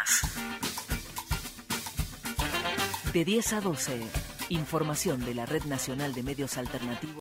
De 10 a 12, información de la Red Nacional de Medios Alternativos.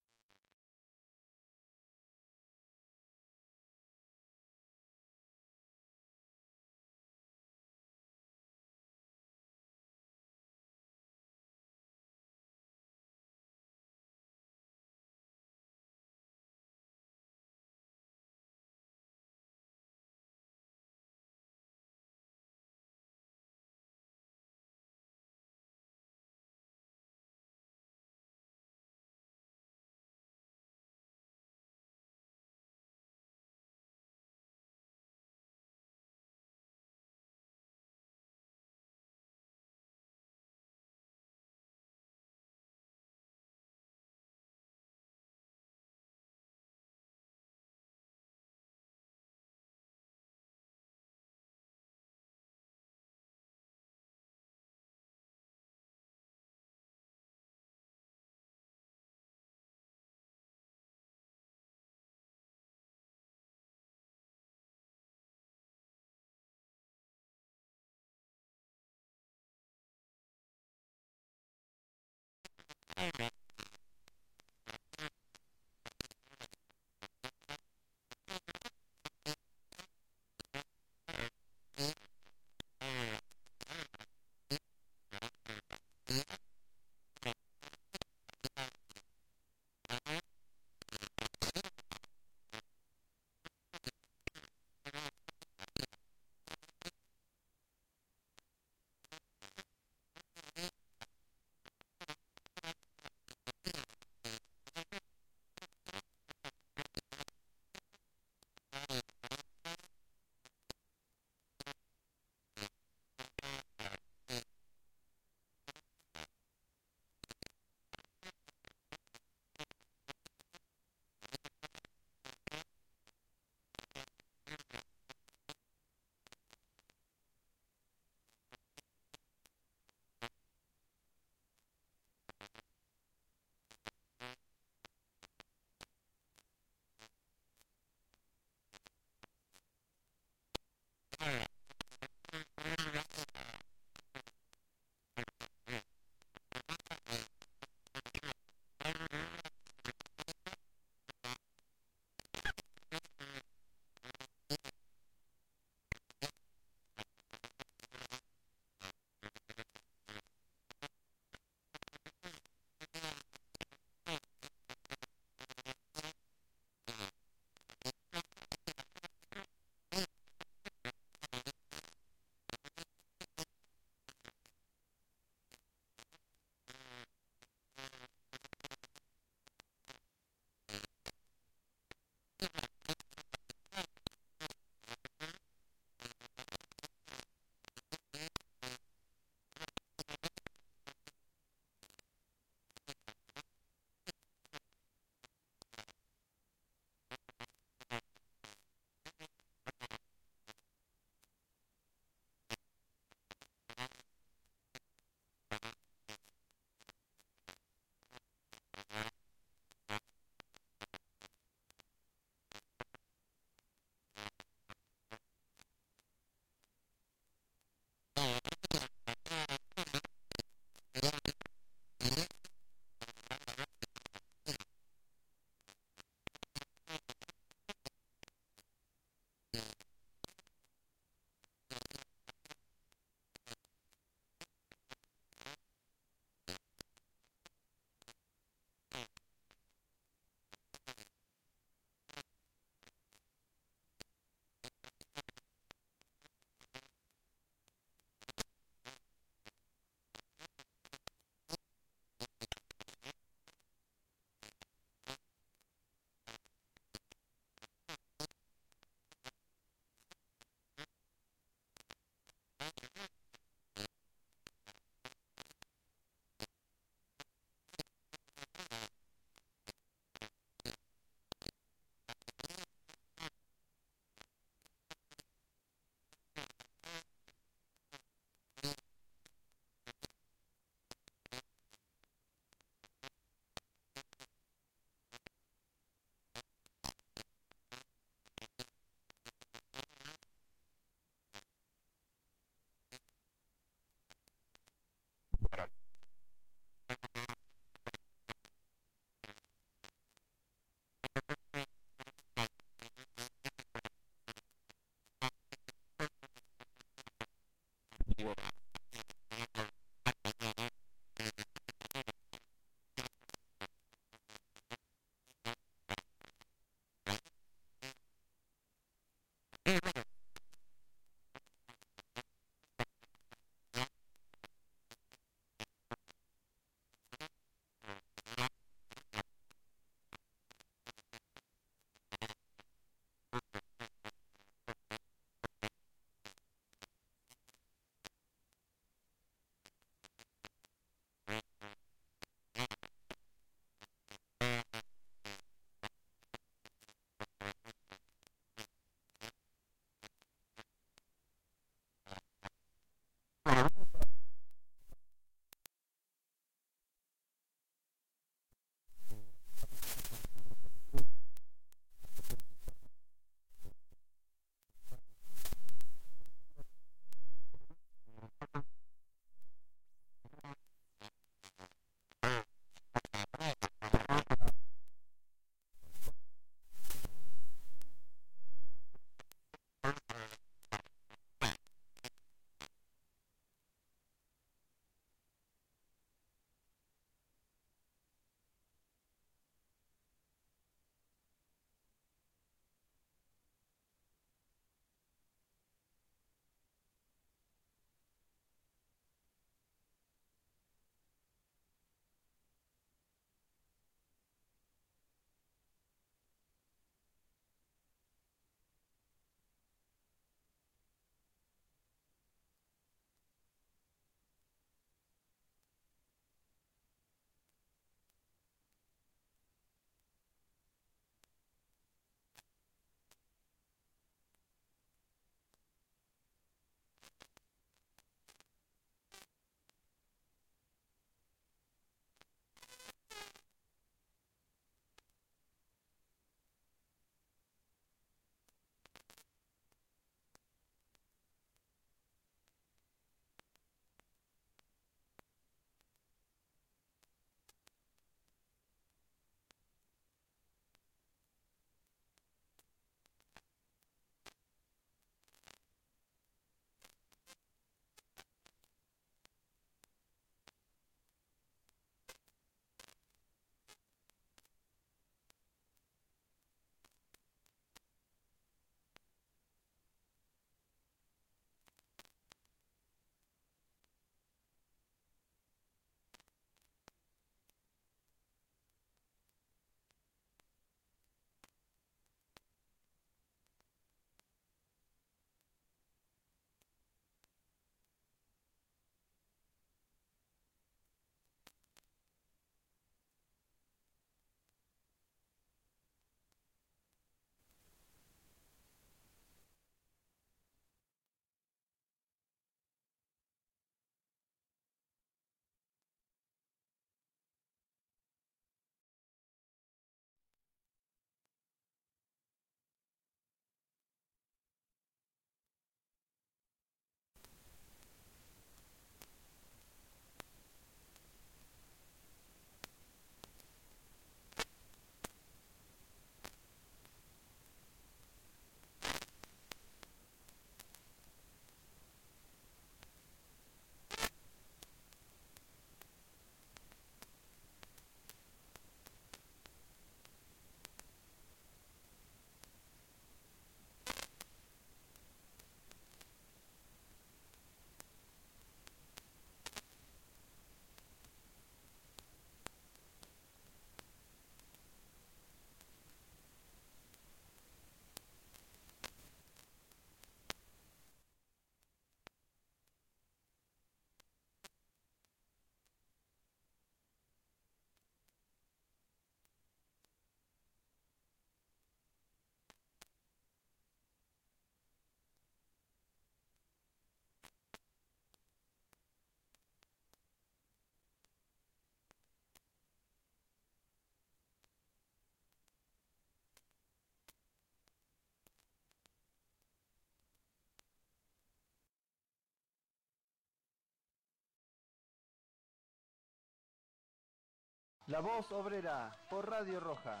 La Voz Obrera por Radio Roja.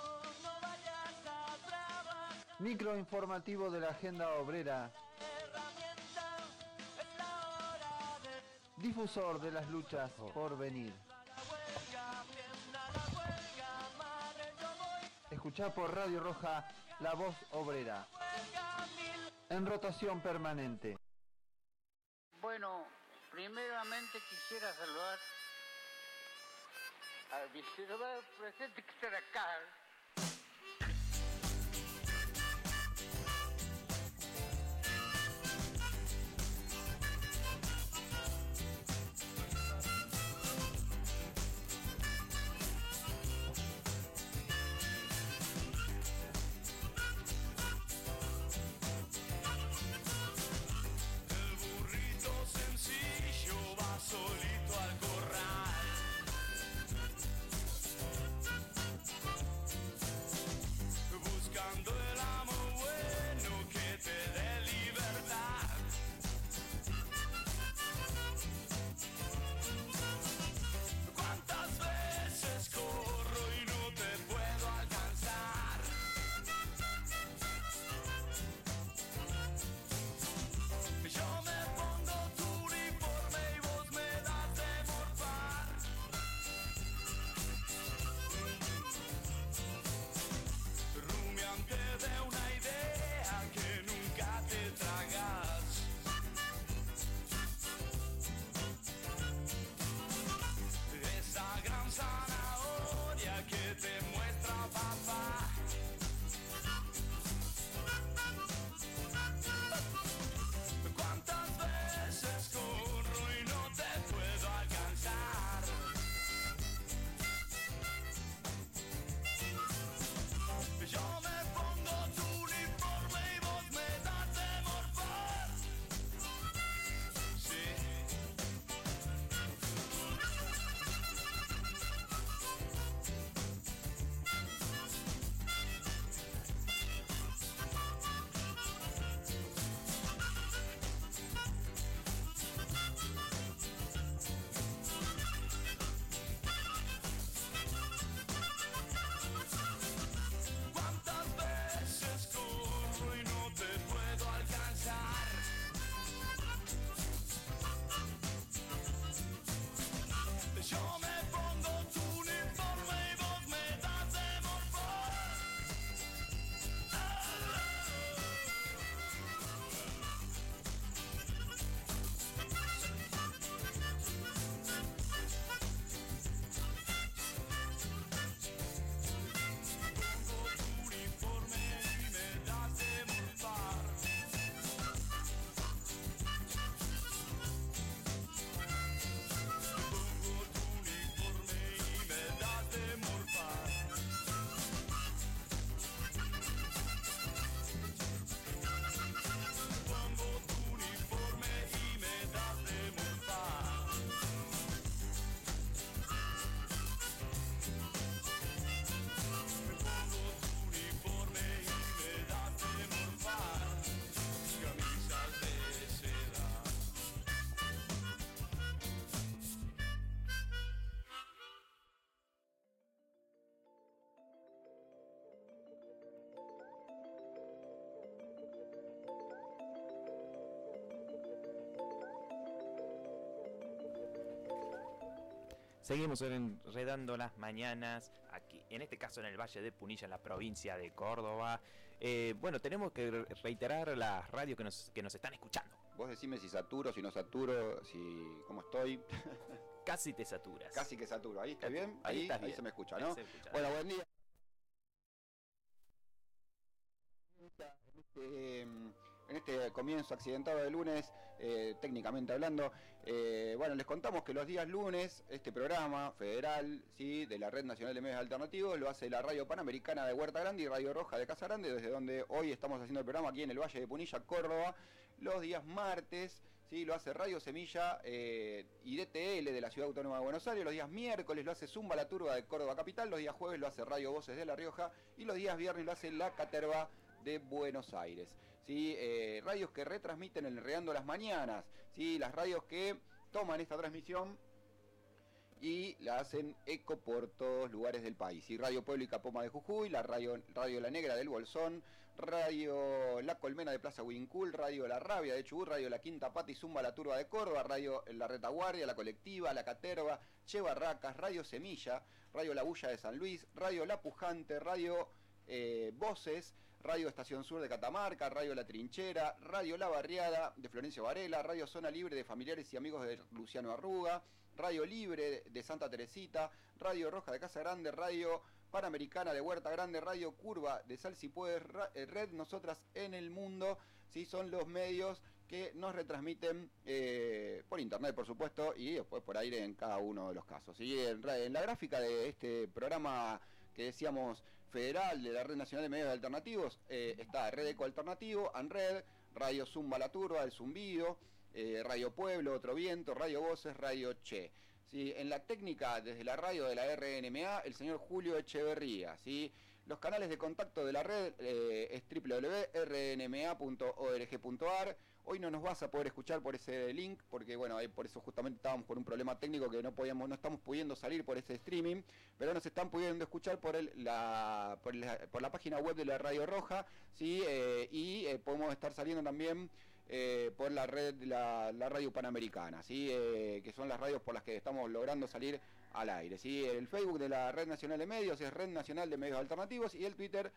Microinformativo de la agenda obrera. Difusor de las luchas por venir. Escuchá por Radio Roja La Voz Obrera. En rotación permanente. Bueno, primeramente quisiera saludar al vicepresidente presente que está acá. Solito al corral, buscando el amor bueno que te dé libertad. Cuántas veces corro y no te puedo alcanzar. Yo me pongo tu uniforme y vos me das de morfar. Rumiante de una idea que nunca te tragas. Esa gran zanahoria que te muestra papá. Cuántas veces corro y no te puedo alcanzar. Yo me pongo tu uniforme y vos me das de morfar. Sí. Cuántas veces corro y no te puedo alcanzar. Yo me pongo tu uniforme y vos me das de morfar. Pongo tu uniforme y me das de morfar. Pongo tu uniforme y me das de morfar. Pongo tu uniforme y me das de morfar. Pongo tu uniforme y me das de morfar. Camisas de seda. Seguimos enredando las mañanas, aquí, en este caso en el Valle de Punilla, en la provincia de Córdoba. Bueno, tenemos que reiterar las radios que nos están escuchando. Vos decime si saturo, si no saturo, si cómo estoy. Casi te saturas. Casi que saturo. ¿Ahí está bien? Ahí estás Ahí bien. se me escucha, Ahí ¿no? se escucha. Bueno, buen día. En este comienzo accidentado de lunes, técnicamente hablando, bueno, les contamos que los días lunes este programa federal, ¿sí?, de la Red Nacional de Medios Alternativos lo hace la Radio Panamericana de Huerta Grande y Radio Roja de Casa Grande, desde donde hoy estamos haciendo el programa aquí en el Valle de Punilla, Córdoba. Los días martes, ¿sí?, lo hace Radio Semilla y DTL de la Ciudad Autónoma de Buenos Aires. Los días miércoles lo hace Zumba la Turba de Córdoba Capital. Los días jueves lo hace Radio Voces de La Rioja. Y los días viernes lo hace La Caterva de Buenos Aires, ¿sí? Radios que retransmiten el Enredando las Mañanas, ¿sí? Las radios que toman esta transmisión y la hacen eco por todos lugares del país. Y Radio Pueblo y Capoma de Jujuy, la Radio La Negra del Bolsón, Radio La Colmena de Plaza Huincul, Radio La Rabia de Chubut, Radio La Quinta Pata y Zumba La Turba de Córdoba, Radio La Retaguardia, La Colectiva, La Caterva, Che Barracas, Radio Semilla, Radio La Bulla de San Luis, Radio La Pujante, Radio Voces, Radio Estación Sur de Catamarca, Radio La Trinchera, Radio La Barriada de Florencio Varela, Radio Zona Libre de Familiares y Amigos de Luciano Arruga, Radio Libre de Santa Teresita, Radio Roja de Casa Grande, Radio Panamericana de Huerta Grande, Radio Curva de Sal Si Puedes, Red Nosotras en el Mundo, ¿sí? Son los medios que nos retransmiten por internet, por supuesto, y después por aire en cada uno de los casos. ¿Sí? En la gráfica de este programa que decíamos federal de la Red Nacional de Medios Alternativos, está Red Eco Alternativo, ANRED, Radio Zumba La Turba, El Zumbido, Radio Pueblo, Otro Viento, Radio Voces, Radio Che. ¿Sí? En la técnica, desde la radio de la RNMA, el señor Julio Echeverría. ¿Sí? Los canales de contacto de la red es www.rnma.org.ar. Hoy no nos vas a poder escuchar por ese link, porque bueno, por eso justamente estábamos con un problema técnico que no estamos pudiendo salir por ese streaming, pero nos están pudiendo escuchar por la página web de la Radio Roja, ¿sí? Y podemos estar saliendo también por la red, la Radio Panamericana, ¿sí? Que son las radios por las que estamos logrando salir al aire, ¿sí? El Facebook de la Red Nacional de Medios es Red Nacional de Medios Alternativos y el Twitter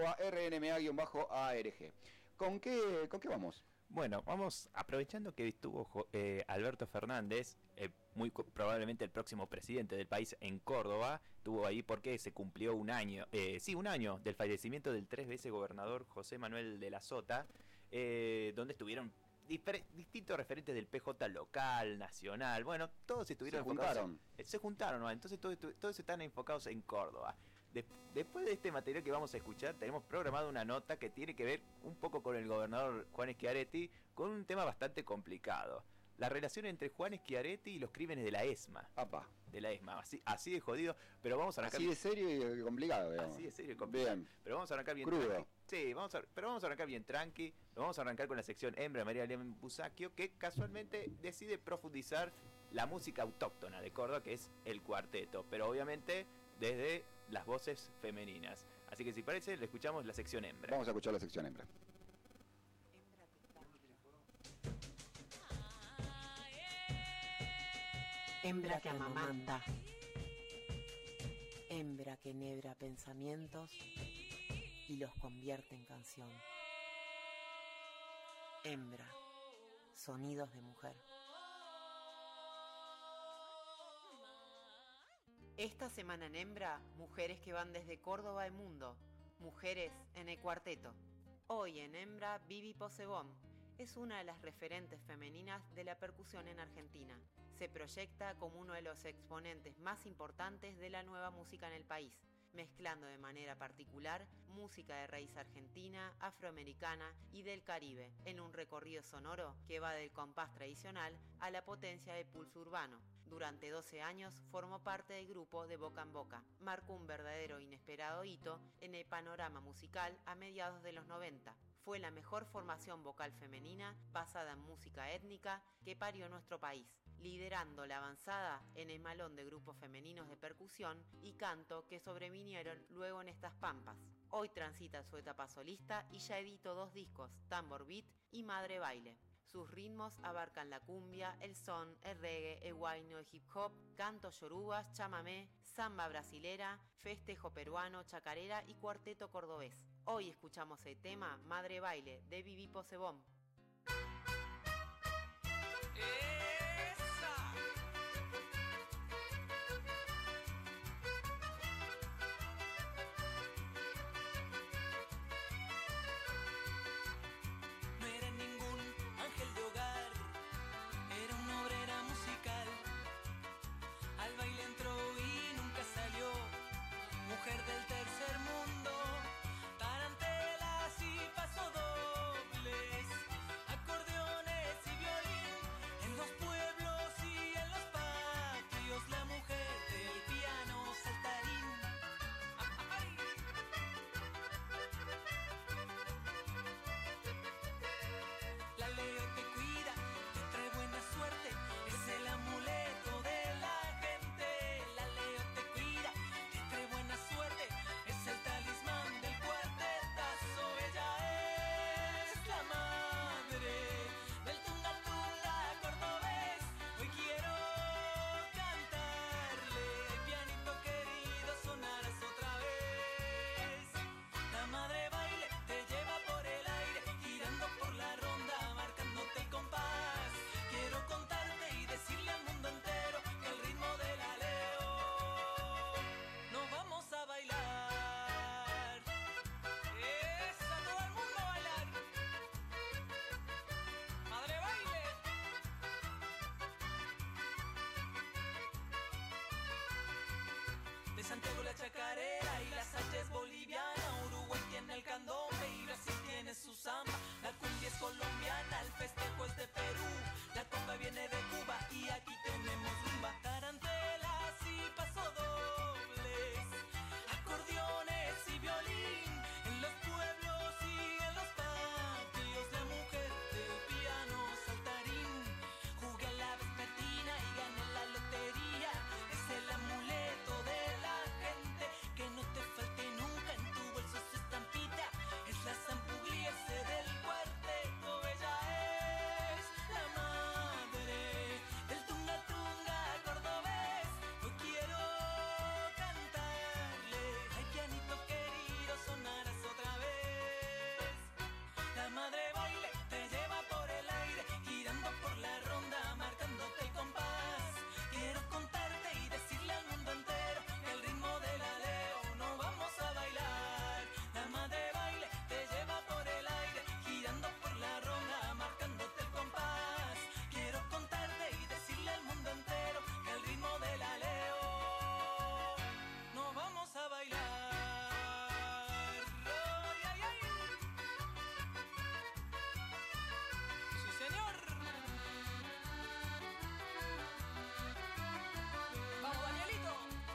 @RNMA_ARG. ¿Con qué vamos? Bueno, vamos aprovechando que estuvo Alberto Fernández, muy probablemente el próximo presidente del país en Córdoba, estuvo ahí porque se cumplió un año del fallecimiento del 3 veces gobernador José Manuel de la Sota, donde estuvieron distintos referentes del PJ local, nacional, bueno, todos estuvieron se juntaron, ¿no? Entonces todos están enfocados en Córdoba. Después de este material que vamos a escuchar, tenemos programado una nota que tiene que ver un poco con el gobernador Juan Schiaretti, con un tema bastante complicado. La relación entre Juan Schiaretti y los crímenes de la ESMA. Apa. De la ESMA, así de jodido, pero vamos a arrancar... Así de serio y complicado, digamos. Así de serio y complicado. Bien. Pero vamos a arrancar bien crudo. Tranqui. Sí, pero vamos a arrancar bien tranqui. Vamos a arrancar con la sección Hembra María Elena Busacchio, que casualmente decide profundizar la música autóctona de Córdoba, que es el cuarteto, pero obviamente desde las voces femeninas. Así que si parece, le escuchamos la sección Hembra. Vamos a escuchar la sección Hembra. Hembra que amamanta, hembra que enhebra pensamientos y los convierte en canción. Hembra, sonidos de mujer. Esta semana en Hembra, mujeres que van desde Córdoba al mundo, mujeres en el cuarteto. Hoy en Hembra, Vivi Posebón es una de las referentes femeninas de la percusión en Argentina. Se proyecta como uno de los exponentes más importantes de la nueva música en el país, mezclando de manera particular música de raíz argentina, afroamericana y del Caribe, en un recorrido sonoro que va del compás tradicional a la potencia del pulso urbano. Durante 12 años formó parte del grupo De Boca en Boca. Marcó un verdadero e inesperado hito en el panorama musical a mediados de los 90. Fue la mejor formación vocal femenina basada en música étnica que parió nuestro país, liderando la avanzada en el malón de grupos femeninos de percusión y canto que sobrevinieron luego en estas pampas. Hoy transita su etapa solista y ya editó 2 discos, Tambor Beat y Madre Baile. Sus ritmos abarcan la cumbia, el son, el reggae, el huayno, el hip hop, cantos yorubas, chamamé, samba brasilera, festejo peruano, chacarera y cuarteto cordobés. Hoy escuchamos el tema Madre Baile de Vivi Posebón. Mujer del tercer mundo, tarantelas y pasodobles. de Santiago la chacarera y la salsa es boliviana. Uruguay tiene el candombe y Brasil tiene su samba. La cumbia es colombiana, el festejo es de Perú. La conga viene de Cuba y aquí tenemos rumba. Tarantelas y pasodobles, acordeones y violín. En los pueblos y en los patios la mujer del piano saltarín. Jugué a la vespertina y gané la lotería. Es el amuleto de la gente, que no te falte nunca en tu bolso su estampita. Es la zampugliese del cuarteto, ella es la madre del tunga tunga cordobés. Hoy quiero cantarle, ay pianito querido, sonarás otra vez. La madre baile te lleva por el aire, girando por la ronda, marcándote el compás. Quiero contarte y decirle al mundo entero que el ritmo de la Leo no vamos a bailar. La madre baile te lleva por el aire, girando por la ronda, marcándote el compás. Quiero contarte y decirle al mundo entero que el ritmo de la Leo no vamos a bailar. Ay, ay, ay. Sí, señor. Vamos, Danielito.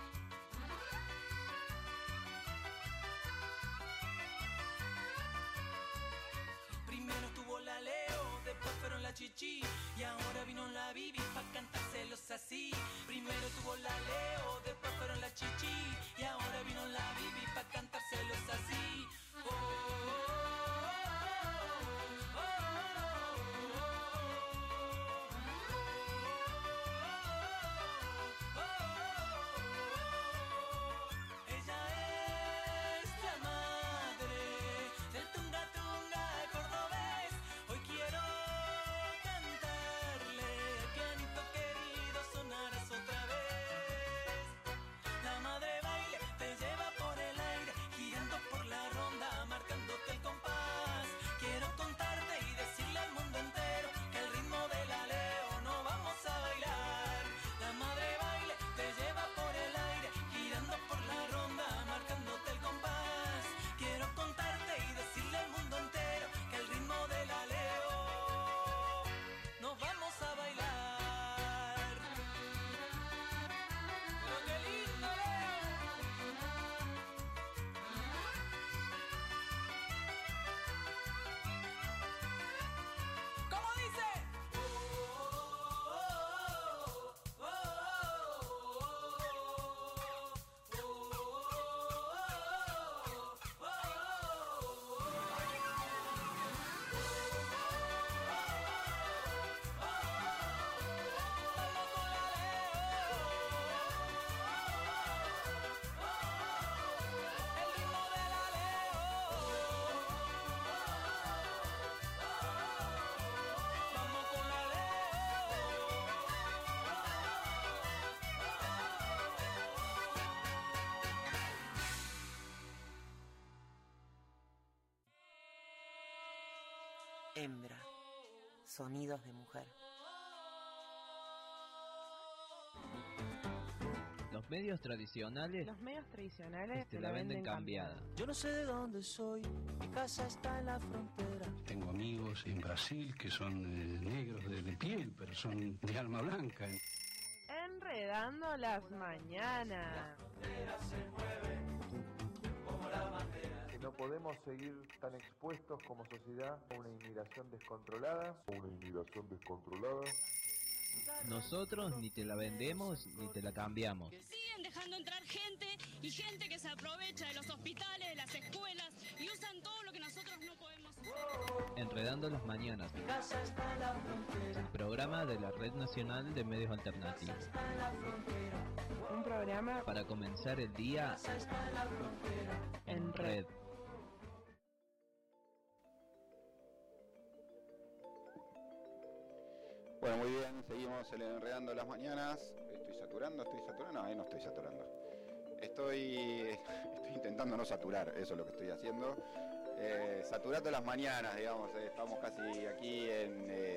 Primero tuvo la Leo, después fueron la Chichi y ahora vino la Bibi pa' cantárselos así. Primero tuvo la Leo, después fueron la Chichi y ahora vino la Bibi pa' cantárselos así. Oh, oh, oh, oh, oh, oh. Ella es la madre del tunga tunga cordobés. Hoy quiero cantarle, pianito querido, sonarás otra vez. La madre baile te lleva por el aire, girando por la ronda, marcándote el compás. Quiero contarte y decirle al mundo entero que el ritmo de la Leo no vamos a bailar. La madre baile te lleva por el aire, girando por la ronda, marcándote el compás. Quiero contarte y decirle al mundo entero que el ritmo de la Leo nos vamos a bailar. Pero qué lindo, Leo. ¿Cómo dice? El ritmo de la Leo. Vamos con la Leo. Hembra, sonidos de mujer. Los medios tradicionales te la venden cambiada. Yo no sé de dónde soy, mi casa está en la frontera. Tengo amigos en Brasil que son negros de piel, pero son de alma blanca. Enredando las mañanas. Que no podemos seguir tan expuestos como sociedad a una inmigración descontrolada. Nosotros ni te la vendemos ni te la cambiamos. Siguen dejando entrar gente y gente que se aprovecha de los hospitales, de las escuelas y usan todo lo que nosotros no podemos hacer. Enredando las mañanas. El programa de la Red Nacional de Medios Alternativos. Un programa para comenzar el día en red. Bueno, muy bien, seguimos Enredando las Mañanas. ¿Estoy saturando? No, ahí no estoy saturando. Estoy intentando no saturar, eso es lo que estoy haciendo. Saturando las mañanas, digamos, estamos casi aquí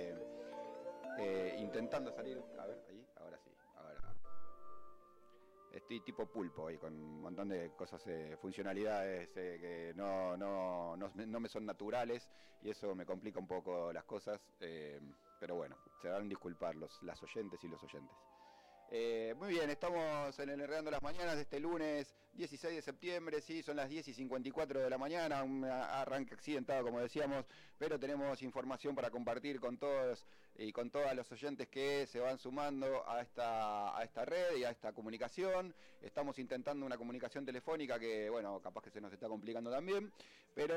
intentando salir. A ver, ahí, ahora sí. estoy tipo pulpo ahí, con un montón de cosas, funcionalidades que no me son naturales, y eso me complica un poco las cosas, pero bueno, se van a disculpar las oyentes y los oyentes. Muy bien, estamos en el Enredando las Mañanas de este lunes 16 de septiembre, sí, son las 10:54 de la mañana, un arranque accidentado como decíamos, pero tenemos información para compartir con todos y con todas los oyentes que se van sumando a esta red y a esta comunicación. Estamos intentando una comunicación telefónica que, bueno, capaz que se nos está complicando también, pero...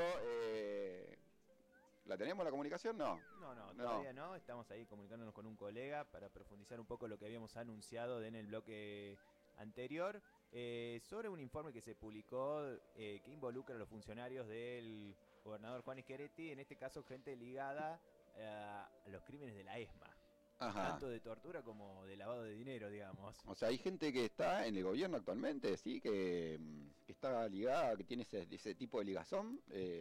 ¿la tenemos la comunicación? No. No, todavía no. Estamos ahí comunicándonos con un colega para profundizar un poco lo que habíamos anunciado en el bloque anterior, sobre un informe que se publicó que involucra a los funcionarios del gobernador Juan Schiaretti, en este caso gente ligada a los crímenes de la ESMA. Ajá. Tanto de tortura como de lavado de dinero, digamos. O sea, hay gente que está en el gobierno actualmente, sí, que está ligada, que tiene ese tipo de ligazón.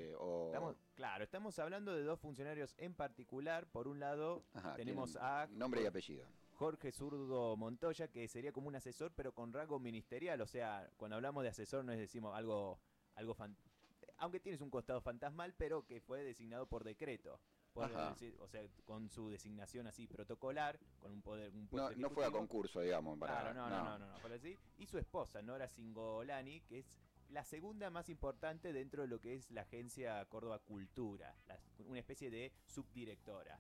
Estamos hablando de dos funcionarios en particular. Por un lado, tenemos a... nombre y apellido. Jorge Zurdo Montoya, que sería como un asesor, pero con rango ministerial. O sea, cuando hablamos de asesor no es decimos algo aunque tienes un costado fantasmal, pero que fue designado por decreto. O sea, con su designación así protocolar, con un poder... No fue a concurso, digamos. No, para así. Y su esposa, Nora Cingolani, que es la segunda más importante dentro de lo que es la agencia Córdoba Cultura, una especie de subdirectora.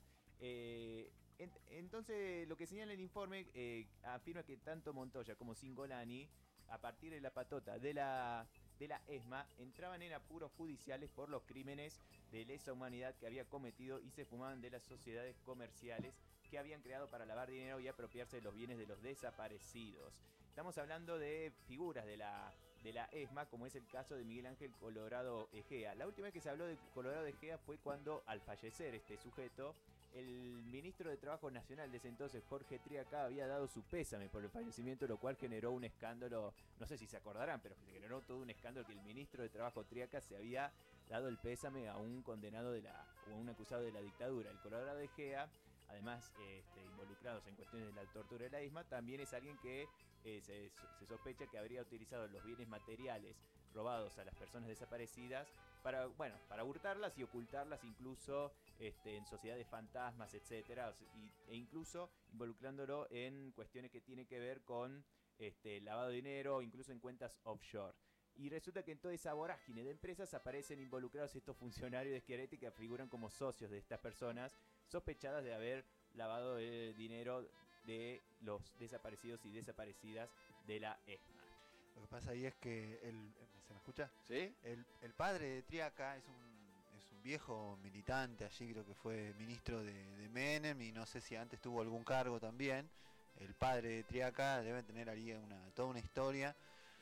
Entonces, lo que señala el informe afirma que tanto Montoya como Cingolani, a partir de la patota de la ESMA, entraban en apuros judiciales por los crímenes de lesa humanidad que había cometido y se fumaban de las sociedades comerciales que habían creado para lavar dinero y apropiarse de los bienes de los desaparecidos. Estamos hablando de figuras de la ESMA, como es el caso de Miguel Ángel Colorado Egea. La última vez que se habló de Colorado Egea fue cuando, al fallecer este sujeto, el ministro de Trabajo Nacional de ese entonces, Jorge Triaca, había dado su pésame por el fallecimiento, lo cual generó un escándalo, no sé si se acordarán, pero se generó todo un escándalo que el ministro de Trabajo Triaca se había dado el pésame a un condenado o a un acusado de la dictadura. El Colorado Egea, además involucrados en cuestiones de la tortura de la ESMA, también es alguien que se sospecha que habría utilizado los bienes materiales robados a las personas desaparecidas para hurtarlas y ocultarlas, incluso en sociedades fantasmas, etcétera, e incluso involucrándolo en cuestiones que tienen que ver con lavado de dinero, incluso en cuentas offshore. Y resulta que en toda esa vorágine de empresas aparecen involucrados estos funcionarios de Schiaretti que figuran como socios de estas personas sospechadas de haber lavado el dinero de los desaparecidos y desaparecidas de la ESMA. Lo que pasa ahí es que ¿se me escucha? ¿Sí? El padre de Triaca es un viejo militante, allí creo que fue ministro de Menem, y no sé si antes tuvo algún cargo también. El padre de Triaca debe tener ahí toda una historia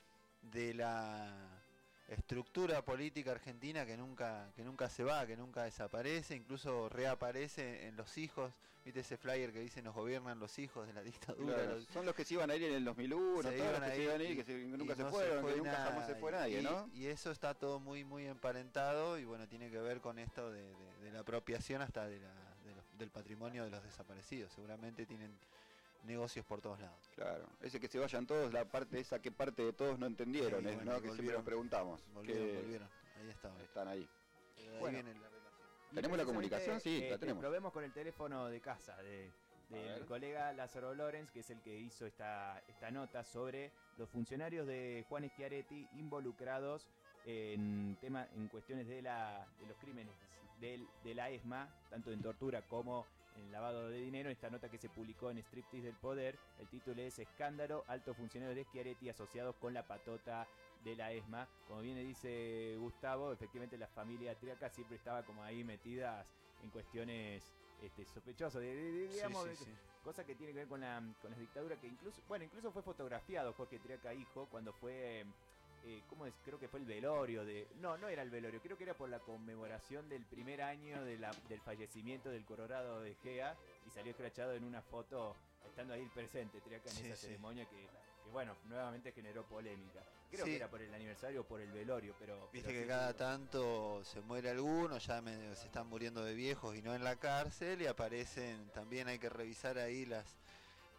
de la estructura política argentina que nunca se va, que nunca desaparece, incluso reaparece en los hijos. ¿Viste ese flyer que dice nos gobiernan los hijos de la dictadura? Claro, son los que se iban a ir en el 2001, todos los que se iban a ir, que nunca se fueron, que nunca jamás se fue nadie, ¿no? Y eso está todo muy muy emparentado, y bueno, tiene que ver con esto de la apropiación hasta del patrimonio de los desaparecidos. Seguramente tienen negocios por todos lados. Claro, ese que se vayan todos, la parte esa, ¿qué parte de todos no entendieron? Sí, bueno, ¿no? Que siempre nos preguntamos. Volvieron, ahí estaban. Están ahí. Ahí viene la relación. ¿Tenemos la comunicación? Sí, la tenemos. Probemos con el teléfono de casa del colega Lázaro Lorenz, que es el que hizo esta nota sobre los funcionarios de Juan Schiaretti involucrados en cuestiones de los crímenes de la ESMA, tanto en tortura como en lavado de dinero. Esta nota que se publicó en Striptease del Poder, el título es Escándalo, altos funcionarios de Schiaretti asociados con la patota de la ESMA. Como bien dice Gustavo, efectivamente la familia Triaca siempre estaba como ahí metidas en cuestiones sospechosas, digamos, sí. Cosa que tiene que ver con las dictaduras, que incluso fue fotografiado Jorge Triaca hijo cuando fue... creo que fue el velorio no era el velorio, creo que era por la conmemoración del primer año del fallecimiento del Colorado de Egea, y salió escrachado en una foto estando ahí presente Triaca en esa ceremonia que bueno, nuevamente generó polémica. Creo que era por el aniversario o por el velorio, pero... Viste que cada tanto se muere alguno, ya se están muriendo de viejos y no en la cárcel, y aparecen, también hay que revisar ahí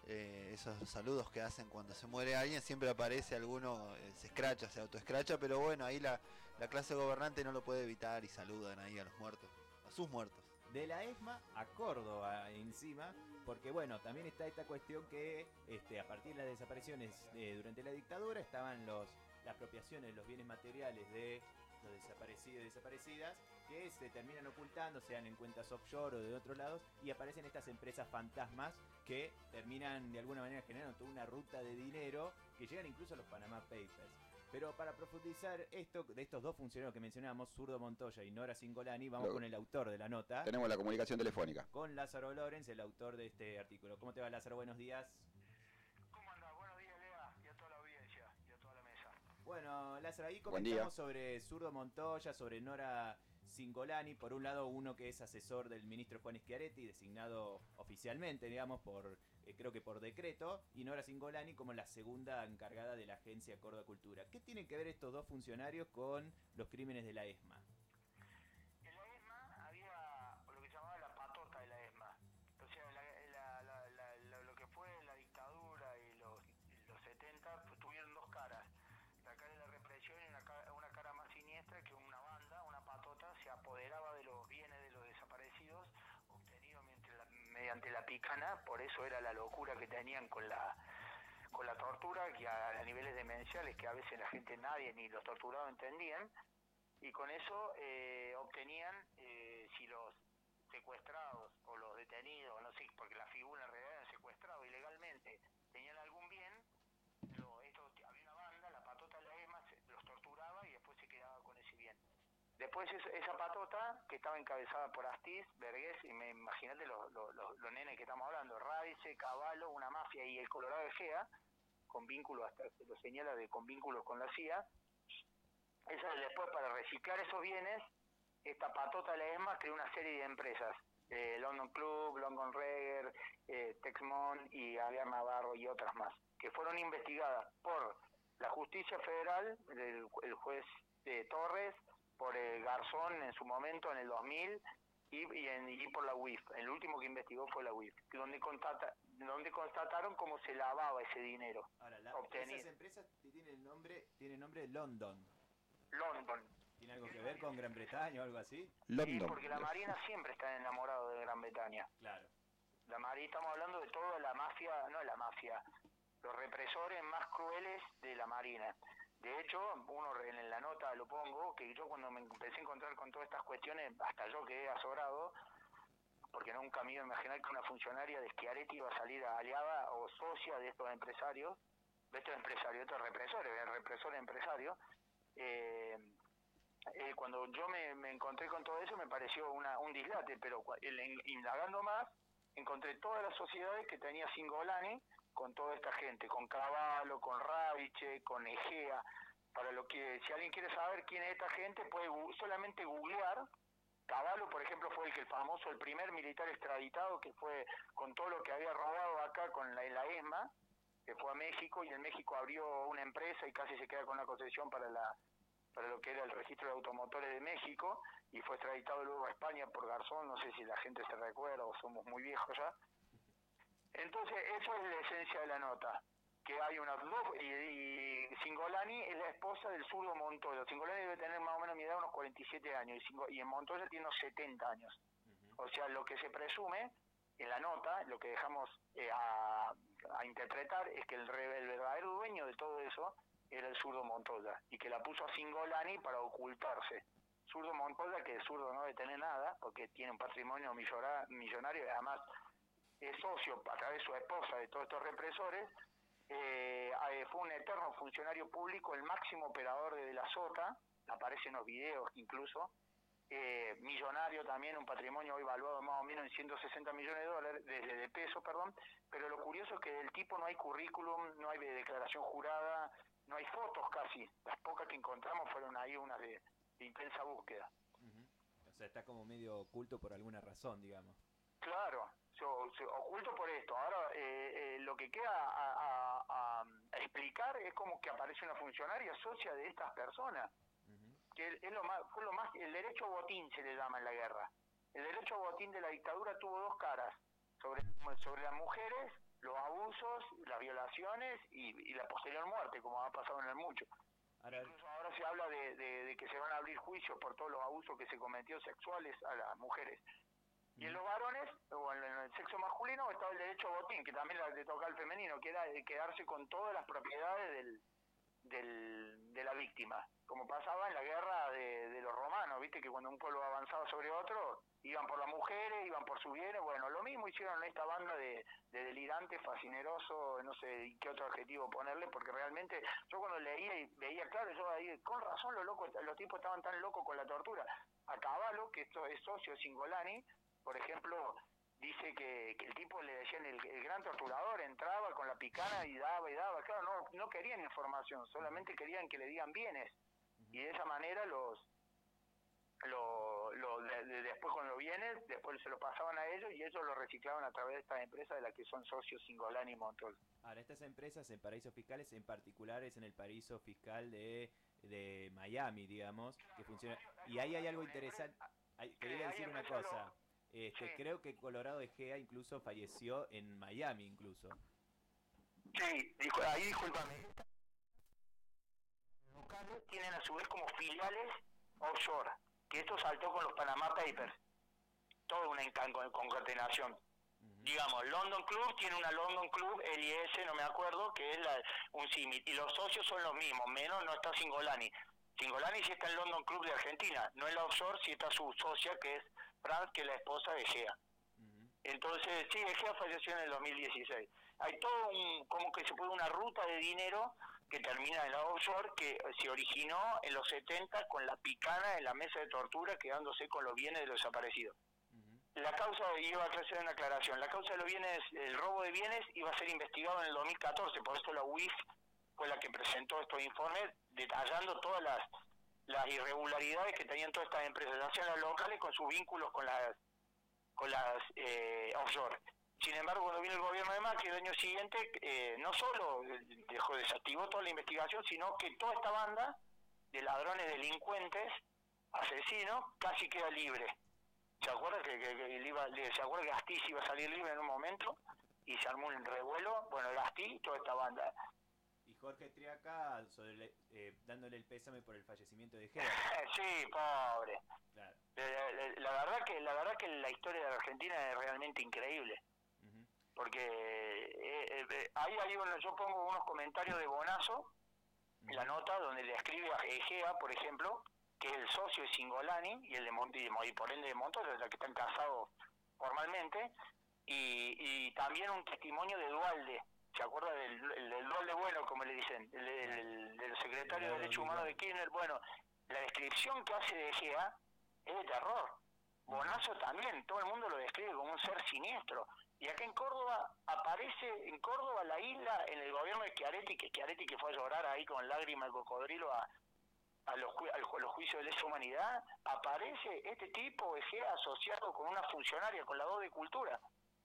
esos saludos que hacen cuando se muere alguien, siempre aparece alguno, se escracha, se autoescracha, pero bueno, ahí la clase gobernante no lo puede evitar y saludan ahí a los muertos, a sus muertos. De la ESMA a Córdoba encima, porque bueno, también está esta cuestión que a partir de las desapariciones durante la dictadura estaban las apropiaciones de los bienes materiales de los desaparecidos y desaparecidas que se terminan ocultando, sean en cuentas offshore o de otros lados, y aparecen estas empresas fantasmas que terminan de alguna manera generando toda una ruta de dinero que llegan incluso a los Panama Papers. Pero para profundizar esto, de estos dos funcionarios que mencionábamos, Zurdo Montoya y Nora Cingolani, vamos con el autor de la nota. Tenemos la comunicación telefónica. Con Lázaro Lorenz, el autor de este artículo. ¿Cómo te va, Lázaro? Buenos días. ¿Cómo andás? Buenos días, Lea, y a toda la audiencia, y a toda la mesa. Bueno, Lázaro, ahí comentamos sobre Zurdo Montoya, sobre Nora Cingolani. Por un lado, uno que es asesor del ministro Juan Schiaretti, designado oficialmente, digamos, creo que por decreto, y Nora Cingolani como la segunda encargada de la agencia Córdoba Cultura. ¿Qué tienen que ver estos dos funcionarios con los crímenes de la ESMA? En la ESMA había lo que se llamaba la patota de la ESMA. O sea, lo que fue la dictadura y los 70 tuvieron dos caras. La cara de la represión y una cara más siniestra, que una banda, una patota, se apoderaba de los bienes de los desaparecidos obtenidos mediante la picana. Por eso era la locura que tenían con la tortura, que a niveles demenciales que a veces la gente, nadie ni los torturados entendían, y con eso obtenían, si los secuestrados o los detenidos, no sé, porque la figura en realidad eran secuestrados ilegalmente, tenían algún bien, había una banda, la patota de la ESMA, los torturaba y después se quedaba con ese bien. Después esa patota, que estaba encabezada por Astiz, Vergés, y imagínate los nenes que estamos hablando, Radice, Cavallo, una mafia, y el Colorado Egea, con vínculos, hasta se lo señala con vínculos con la CIA. Después, para reciclar esos bienes, esta patota de la ESMA creó una serie de empresas, London Club, London Reger, Texmont y Javier Navarro y otras más, que fueron investigadas por la Justicia Federal, el juez Torres, por el Garzón en su momento, en el 2000, y por la UIF. El último que investigó fue la UIF, donde constataron cómo se lavaba ese dinero. Ahora, esas empresas tienen nombre de London. ¿Tiene algo que ver con Gran Bretaña o algo así? Sí, porque la Marina siempre está enamorado de Gran Bretaña. Claro. La Marina, estamos hablando de toda la mafia, no la mafia, los represores más crueles de la Marina. De hecho, uno en la nota lo pongo, que yo cuando me empecé a encontrar con todas estas cuestiones, hasta yo quedé azorado, porque nunca me iba a imaginar que una funcionaria de Schiaretti iba a salir aliada o socia de estos empresarios, estos represores empresarios. Cuando yo me encontré con todo eso me pareció un dislate, pero indagando más, encontré todas las sociedades que tenía Cingolani con toda esta gente, con Cavallo, con Radice, con Egea. Para lo que, si alguien quiere saber quién es esta gente, puede solamente googlear. Cavallo, por ejemplo, fue el primer militar extraditado, que fue con todo lo que había robado acá con la ESMA, que fue a México, y en México abrió una empresa y casi se queda con la concesión para lo que era el registro de automotores de México, y fue extraditado luego a España por Garzón. No sé si la gente se recuerda o somos muy viejos ya. Entonces, eso es la esencia de la nota, que hay y Cingolani es la esposa del Zurdo Montoya. Cingolani debe tener más o menos mi edad, unos 47 años, y en Montoya tiene unos 70 años. O sea, lo que se presume en la nota, lo que dejamos a interpretar, es que el verdadero dueño de todo eso era el Zurdo Montoya, y que la puso a Cingolani para ocultarse. Zurdo Montoya, que el zurdo no debe tener nada, porque tiene un patrimonio millonario, y además es socio a través de su esposa de todos estos represores. Fue un eterno funcionario público, el máximo operador de la SOTA, aparece en los videos incluso, millonario también, un patrimonio hoy valuado más o menos en 160 millones de dólares, de pesos, perdón. Pero lo curioso es que del tipo no hay currículum, no hay declaración jurada, no hay fotos casi. Las pocas que encontramos fueron ahí unas de intensa búsqueda. O sea, está como medio oculto por alguna razón, digamos. Claro, oculto por esto. Ahora, lo que queda a explicar es como que aparece una funcionaria socia de estas personas, que es el derecho a botín se le llama en la guerra. El derecho a botín de la dictadura tuvo dos caras, sobre las mujeres los abusos, las violaciones y la posterior muerte, como ha pasado en el mucho. Incluso ahora se habla de que se van a abrir juicios por todos los abusos que se cometió sexuales a las mujeres. Y en los varones, o en el sexo masculino, está el derecho a botín, que también le toca al femenino, que era de quedarse con todas las propiedades de la víctima, como pasaba en la guerra de los romanos, viste que cuando un pueblo avanzaba sobre otro, iban por las mujeres, iban por sus bienes. Bueno, lo mismo hicieron en esta banda de delirantes, fascineroso, no sé qué otro adjetivo ponerle, porque realmente yo cuando leía y veía, claro, yo ahí, con razón los tipos estaban tan locos con la tortura. A Cavallo, que esto es socio de Cingolani, por ejemplo, dice que el tipo le decían el gran torturador, entraba con la picana y daba, claro, no querían información, solamente querían que le digan bienes, y de esa manera después con los bienes, después se lo pasaban a ellos y ellos lo reciclaban a través de estas empresas de las que son socios Cingolani y Montoya. Ahora, estas empresas en paraísos fiscales, en particular es en el paraíso fiscal de Miami, digamos, que funciona. Y ahí hay algo interesante. Quería decir una cosa. Creo que Colorado Egea incluso falleció en Miami, incluso. Sí, ahí discúlpame. Los locales tienen a su vez como filiales offshore, que esto saltó con los Panama Papers. Toda una concatenación. Digamos, London Club tiene una London Club, LIS, no me acuerdo, que es un símil. Y los socios son los mismos, menos no está Cingolani. Cingolani sí está en London Club de Argentina, no en la offshore, sí está su socia, que es Franz, que es la esposa de Egea. Entonces, sí, Egea falleció en el 2016. Hay todo como que se puede una ruta de dinero que termina en la offshore, que se originó en los 70 con la picana en la mesa de tortura, quedándose con los bienes de los desaparecidos. La causa, iba a hacer una aclaración, la causa de los bienes, el robo de bienes, iba a ser investigado en el 2014, por eso la UIF fue la que presentó estos informes detallando todas las irregularidades que tenían todas estas empresas, ya sean las locales con sus vínculos con las offshore. Sin embargo, cuando vino el gobierno de Macri el año siguiente, no solo desactivó toda la investigación, sino que toda esta banda de ladrones, delincuentes, asesinos, casi queda libre. ¿Se acuerda ¿se acuerda que Astiz iba a salir libre en un momento? Y se armó un revuelo. Bueno, el Astiz y toda esta banda. Y Jorge Triaca dándole el pésame por el fallecimiento de Egea. Sí, pobre. Claro. La verdad que la historia de Argentina es realmente increíble. Porque yo pongo unos comentarios de Bonazo en la nota donde le escribe a Egea, por ejemplo, que es el socio de Cingolani y el de y por ende de Montoya, ya que están casados formalmente, y también un testimonio de Dualde. ¿Se acuerda del Dualde bueno, como le dicen? Del secretario de Derechos Humanos de Kirchner. Bueno, la descripción que hace de Egea es de terror. Bonazo también, todo el mundo lo describe como un ser siniestro. Y acá en Córdoba aparece, la isla, en el gobierno de Schiaretti, que fue a llorar ahí con lágrimas de cocodrilo a los juicios de lesa humanidad, aparece este tipo, Egea, asociado con una funcionaria, con la 2 de Cultura.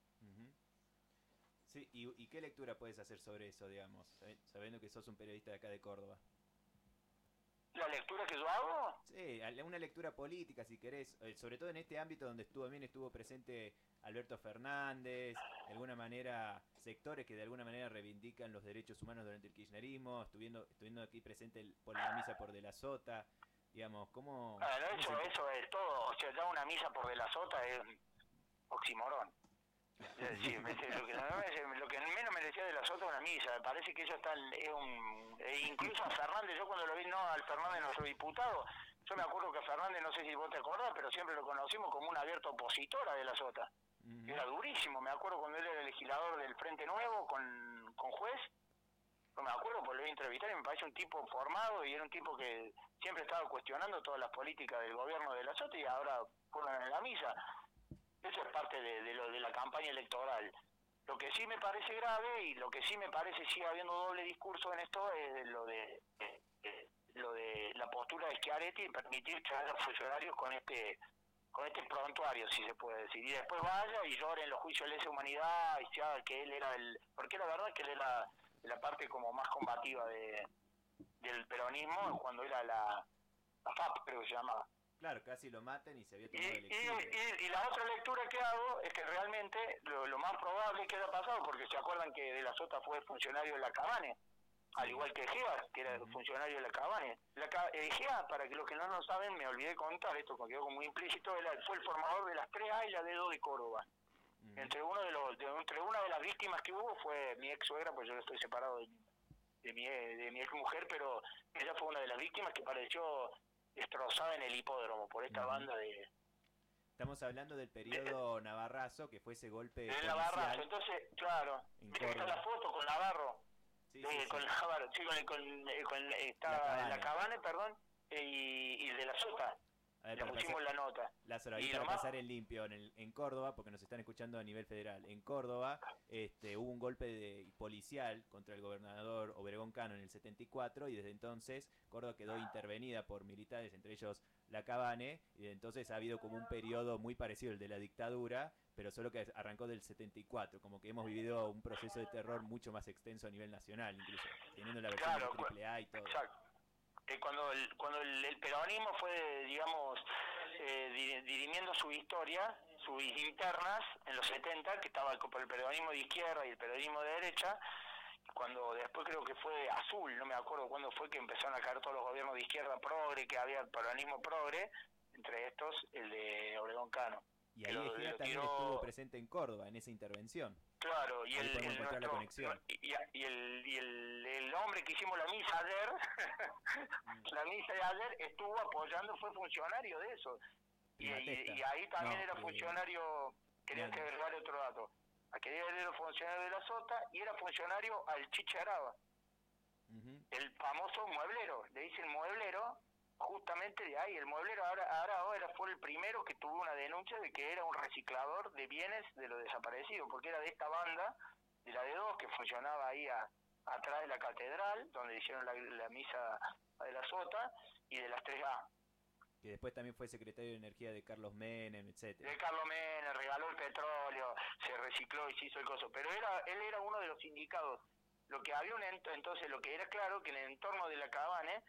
Sí, ¿y qué lectura puedes hacer sobre eso, digamos, sabiendo que sos un periodista de acá de Córdoba? ¿La lectura que yo hago? Sí, una lectura política, si querés, sobre todo en este ámbito donde estuvo presente Alberto Fernández, de alguna manera, sectores que de alguna manera reivindican los derechos humanos durante el kirchnerismo, estuviendo aquí presente por la misa por De la Sota, digamos, ¿cómo...? Bueno, eso es todo, o sea, ya una misa por De la Sota es un oximorón. Sí, lo que menos merecía De la Sota una misa, me parece que ellos están, incluso a Fernández, yo cuando lo vi, al Fernández nuestro diputado, yo me acuerdo que a Fernández, no sé si vos te acordás, pero siempre lo conocimos como un abierto opositor a De la Sota. Era durísimo, me acuerdo cuando él era el legislador del Frente Nuevo con Juez, no me acuerdo, porque lo vi entrevistar y me parece un tipo formado y era un tipo que siempre estaba cuestionando todas las políticas del gobierno de De la Sota y ahora ponen en la misa. Eso es parte de la campaña electoral. Lo que sí me parece grave y lo que sí me parece sigue habiendo doble discurso en esto es lo de la postura de Schiaretti y permitir que haya funcionarios con este prontuario, si se puede decir, y después vaya y llore en los juicios de lesa humanidad y sea que él era porque la verdad es que él era la parte como más combativa del peronismo cuando era la FAP, creo que se llamaba. Claro, casi lo maten y se había Y, tomado el y, exilio. y la otra lectura que hago es que realmente lo más probable que haya pasado, porque se acuerdan que De la Sota fue funcionario de la Cabane, al igual que Egea, que era funcionario de la Cabane. Egea, para que los que no lo saben, me olvidé contar esto, porque quedó muy implícito, fue el formador de las 3A y la D2 de Córdoba. Entre una de las víctimas que hubo fue mi ex suegra, pues yo estoy separado de mi ex mujer, pero ella fue una de las víctimas que pareció destrozada en el hipódromo por esta banda de... Estamos hablando del periodo Navarrazo, que fue ese golpe De policial Navarrazo, entonces, claro, en viste que está Córdoba. la foto con Navarro, Sí, con Navarro, sí, está la Cabane, perdón, y De la Sota, A ver, le para pusimos pasar- la nota. Lázaro, ahí Y para lo más- pasar en limpio, en Córdoba, porque nos están escuchando a nivel federal. En Córdoba hubo un golpe policial contra el gobernador Obregón Cano en el 74 y desde entonces Córdoba quedó intervenida por militares, entre ellos la Cabane, y desde entonces ha habido como un periodo muy parecido al de la dictadura, pero solo que arrancó del 74, como que hemos vivido un proceso de terror mucho más extenso a nivel nacional, incluso, teniendo la versión Claro, de AAA y todo. Exacto. Cuando el peronismo fue, digamos, dirimiendo su historia, sus internas, en los 70, que estaba el peronismo de izquierda y el peronismo de derecha, cuando después creo que fue azul, no me acuerdo cuándo fue que empezaron a caer todos los gobiernos de izquierda progre, que había el peronismo progre, entre estos el de Obregón Cano. Y ahí Egea también estuvo presente en Córdoba, en esa intervención. Claro, y Ahí podemos encontrar la conexión. el hombre que hicimos la misa ayer, la misa de ayer estuvo apoyando, fue funcionario de eso. Y ahí también era funcionario, quería que agregar otro dato. Aquí era funcionario de la Sota y era funcionario al Chiche Araba. El famoso mueblero, le dicen mueblero, justamente de ahí. El mueblero ahora fue el primero que tuvo una denuncia de que era un reciclador de bienes de los desaparecidos, porque era de esta banda, de la D2, que funcionaba ahí atrás de la catedral, donde hicieron la misa de la Sota, y de las 3A. Que después también fue secretario de Energía de Carlos Menem, etcétera. De Carlos Menem, regaló el petróleo, se recicló y se hizo el coso. Pero él era uno de los indicados. Lo que había entonces, lo que era claro, que en el entorno de la Cabane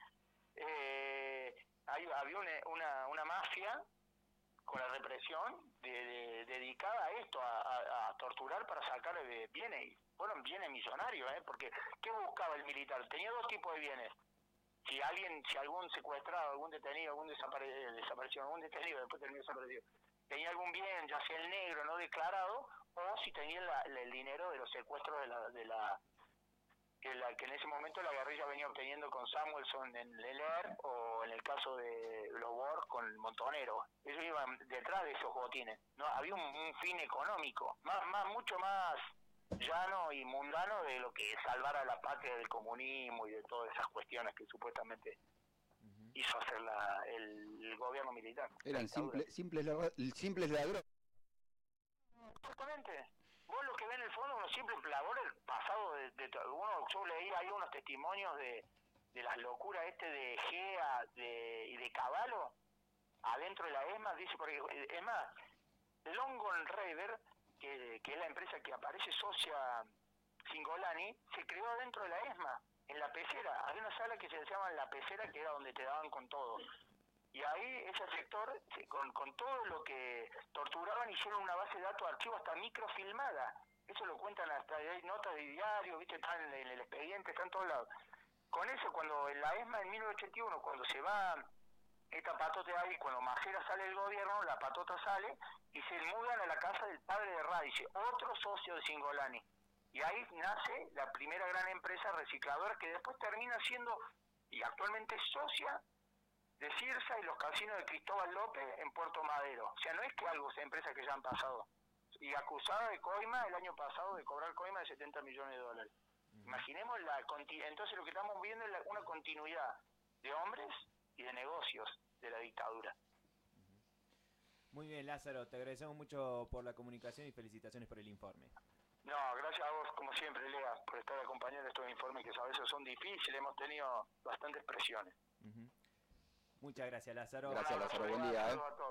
había una mafia con la represión dedicada a esto, a torturar para sacar bienes. Fueron bienes millonarios, porque ¿qué buscaba el militar? Tenía dos tipos de bienes. Si algún secuestrado, algún detenido, algún desaparecido, algún detenido, después terminó desaparecido, tenía algún bien, ya sea el negro no declarado, o si tenía el dinero de los secuestros que en ese momento la guerrilla venía obteniendo con Samuelson en Leler, o en el caso de los Borg con el Montonero. Ellos iban detrás de esos botines. No, había un fin económico, mucho más llano y mundano de lo que salvar a la patria del comunismo y de todas esas cuestiones que supuestamente hizo hacer el gobierno militar. Eran simples ladrones. Exactamente. Vos lo que ves en el fondo, unos simples ladrones pasado yo leí ahí unos testimonios de las locuras de Gea y de Cavallo adentro de la ESMA, dice, porque es más, Longon Raider, que es la empresa que aparece socia Singolani, se creó dentro de la ESMA, en la pecera. Había una sala que se llama la pecera, que era donde te daban con todo. Y ahí ese sector, con todo lo que torturaban, hicieron una base de datos de archivos hasta microfilmada. Eso lo cuentan, hasta hay notas de diario, ¿viste? Están en el expediente, están en todos lados. Con eso, cuando en la ESMA en 1981, cuando se va esta patota ahí, cuando Majera sale del gobierno, la patota sale y se mudan a la casa del padre de Radice, otro socio de Singolani. Y ahí nace la primera gran empresa recicladora que después termina siendo, y actualmente es socia de Cirsa y los casinos de Cristóbal López en Puerto Madero. O sea, no es que algo sea empresas que ya han pasado. Y acusada de coima el año pasado de cobrar coima de $70 millones. Imaginemos entonces lo que estamos viendo es una continuidad de hombres y de negocios de la dictadura. Muy bien, Lázaro, te agradecemos mucho por la comunicación y felicitaciones por el informe. No, gracias a vos, como siempre, Lea, por estar acompañando estos informes que a veces son difíciles, hemos tenido bastantes presiones. Muchas gracias, Lázaro. Gracias, Lázaro, buen día. Saludos a todos. Bueno.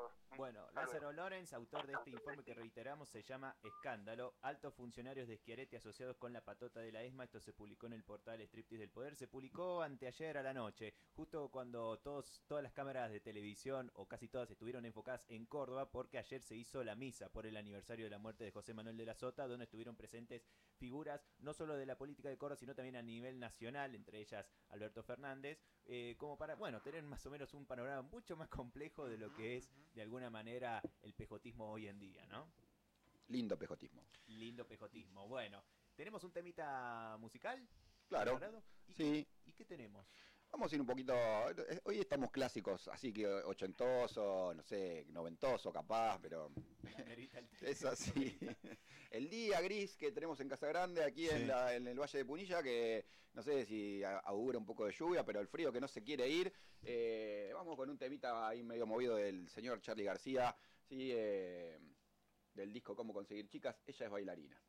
Bueno, Lázaro Lorenz, autor de este informe que reiteramos, se llama Escándalo. Altos funcionarios de Schiaretti asociados con la patota de la ESMA. Esto se publicó en el portal Striptease del Poder. Se publicó anteayer a la noche, justo cuando todas las cámaras de televisión, o casi todas, estuvieron enfocadas en Córdoba, porque ayer se hizo la misa por el aniversario de la muerte de José Manuel de la Sota, donde estuvieron presentes figuras no solo de la política de Córdoba, sino también a nivel nacional, entre ellas Alberto Fernández, como para, bueno, tener más o menos un panorama mucho más complejo de lo que es, de alguna manera, el pejotismo hoy en día, ¿no? Lindo pejotismo. Lindo pejotismo. Bueno, ¿tenemos un temita musical? Claro, ¿Preparado? sí. ¿Y qué tenemos? Vamos a ir un poquito, hoy estamos clásicos, así que ochentoso, no sé, noventoso capaz, pero es así. El día gris que tenemos en Casa Grande, aquí Sí. en el Valle de Punilla, que no sé si augura un poco de lluvia, pero el frío que no se quiere ir. Vamos con un temita ahí medio movido del señor Charly García, ¿sí? Del disco Cómo conseguir chicas. Ella es bailarina.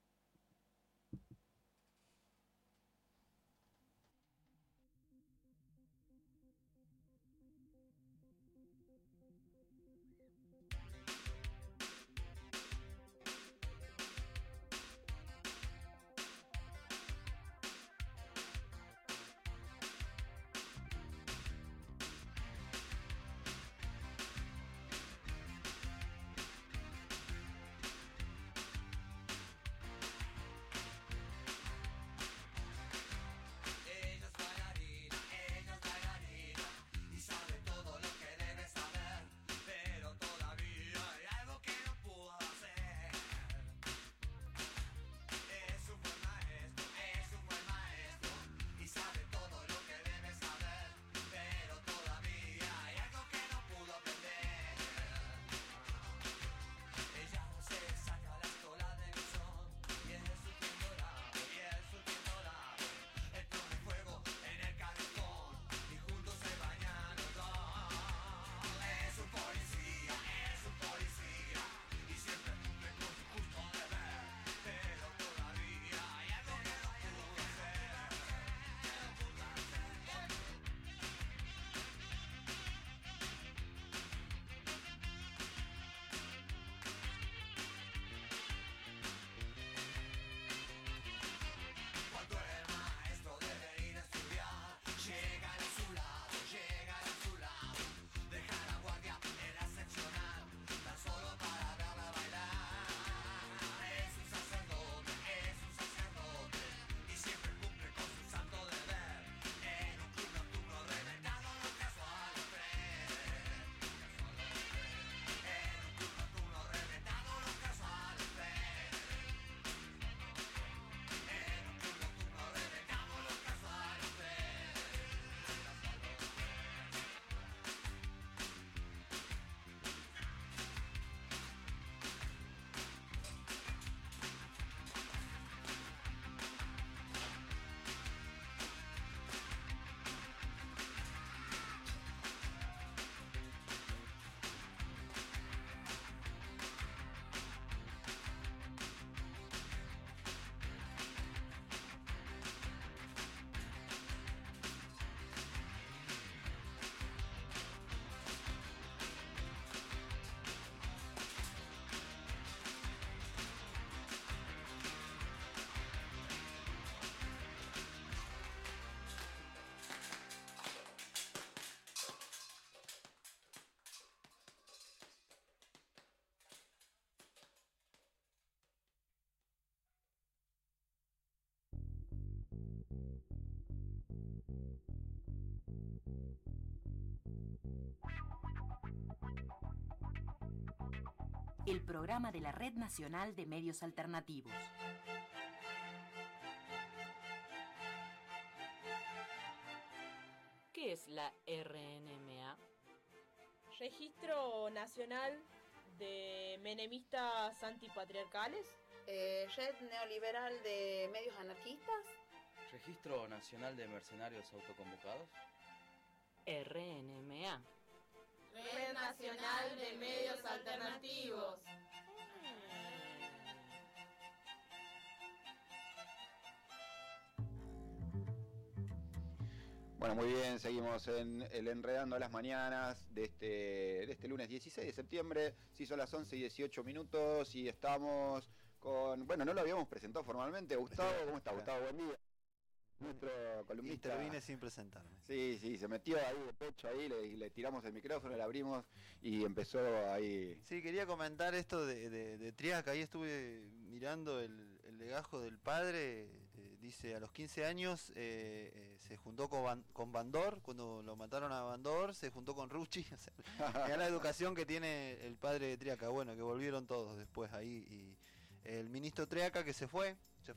El programa de la Red Nacional de Medios Alternativos. ¿Qué es la RNMA? Registro Nacional de Menemistas Antipatriarcales. Red Neoliberal de Medios Anarquistas. Registro Nacional de Mercenarios Autoconvocados. RNMA. Red Nacional de Medios Alternativos. Bueno, muy bien, seguimos en el Enredando a las Mañanas de este lunes 16 de septiembre. Sí, son las 11:18 y estamos con... Bueno, no lo habíamos presentado formalmente. Gustavo, ¿cómo está? Gustavo, buen día. Nuestro columnista. Intervine sin presentarme. Sí, se metió ahí de pecho, ahí le tiramos el micrófono, le abrimos y empezó ahí. Sí, quería comentar esto de Triaca. Ahí estuve mirando el legajo del padre. Dice, a los 15 años se juntó con Bandor. Cuando lo mataron a Bandor, se juntó con Rucci. O sea, era la educación que tiene el padre de Triaca. Bueno, que volvieron todos después ahí. Y el ministro Triaca, que se fue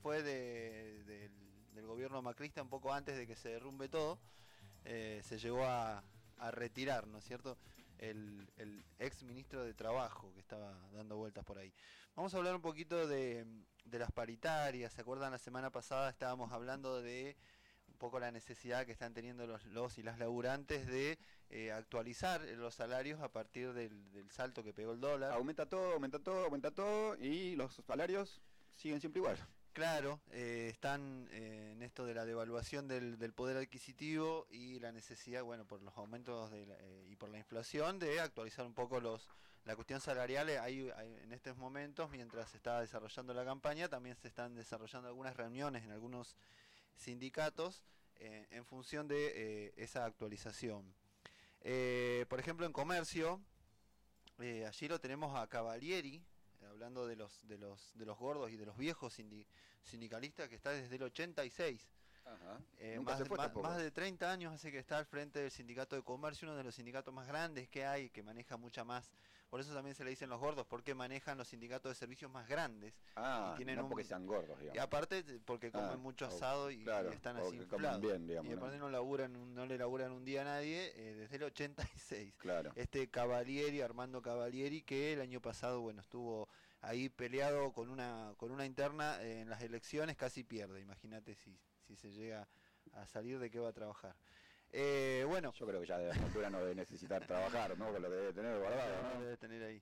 del gobierno macrista un poco antes de que se derrumbe todo, se llegó a retirar, ¿no es cierto? El ex ministro de Trabajo, que estaba dando vueltas por ahí. Vamos a hablar un poquito de las paritarias. ¿Se acuerdan? La semana pasada estábamos hablando de un poco la necesidad que están teniendo los y las laburantes de actualizar los salarios a partir del salto que pegó el dólar. Aumenta todo y los salarios siguen siempre igual. Claro, están en esto de la devaluación del poder adquisitivo y la necesidad, bueno, por los aumentos y por la inflación, de actualizar un poco la cuestión salarial. Hay en estos momentos, mientras se está desarrollando la campaña, también se están desarrollando algunas reuniones en algunos sindicatos en función de esa actualización. Por ejemplo, en comercio, allí lo tenemos a Cavalieri, hablando de los gordos y de los viejos sindicalistas, que está desde el 86. Ajá. Más de 30 años hace que está al frente del sindicato de comercio, uno de los sindicatos más grandes que hay, que maneja mucha más. Por eso también se le dicen los gordos, porque manejan los sindicatos de servicios más grandes. Y tienen no porque sean gordos, digamos. Y aparte porque comen mucho asado y están así inflados. Bien, digamos, y aparte no le laburan un día a nadie desde el 86. Claro. Cavalieri, Armando Cavalieri, que el año pasado, bueno, estuvo ahí peleado con una interna en las elecciones, casi pierde. Imagínate si se llega a salir, de qué va a trabajar. Bueno, yo creo que ya de la altura no debe necesitar trabajar, ¿no? Con lo que debe tener guardado, ¿no? Debe tener ahí.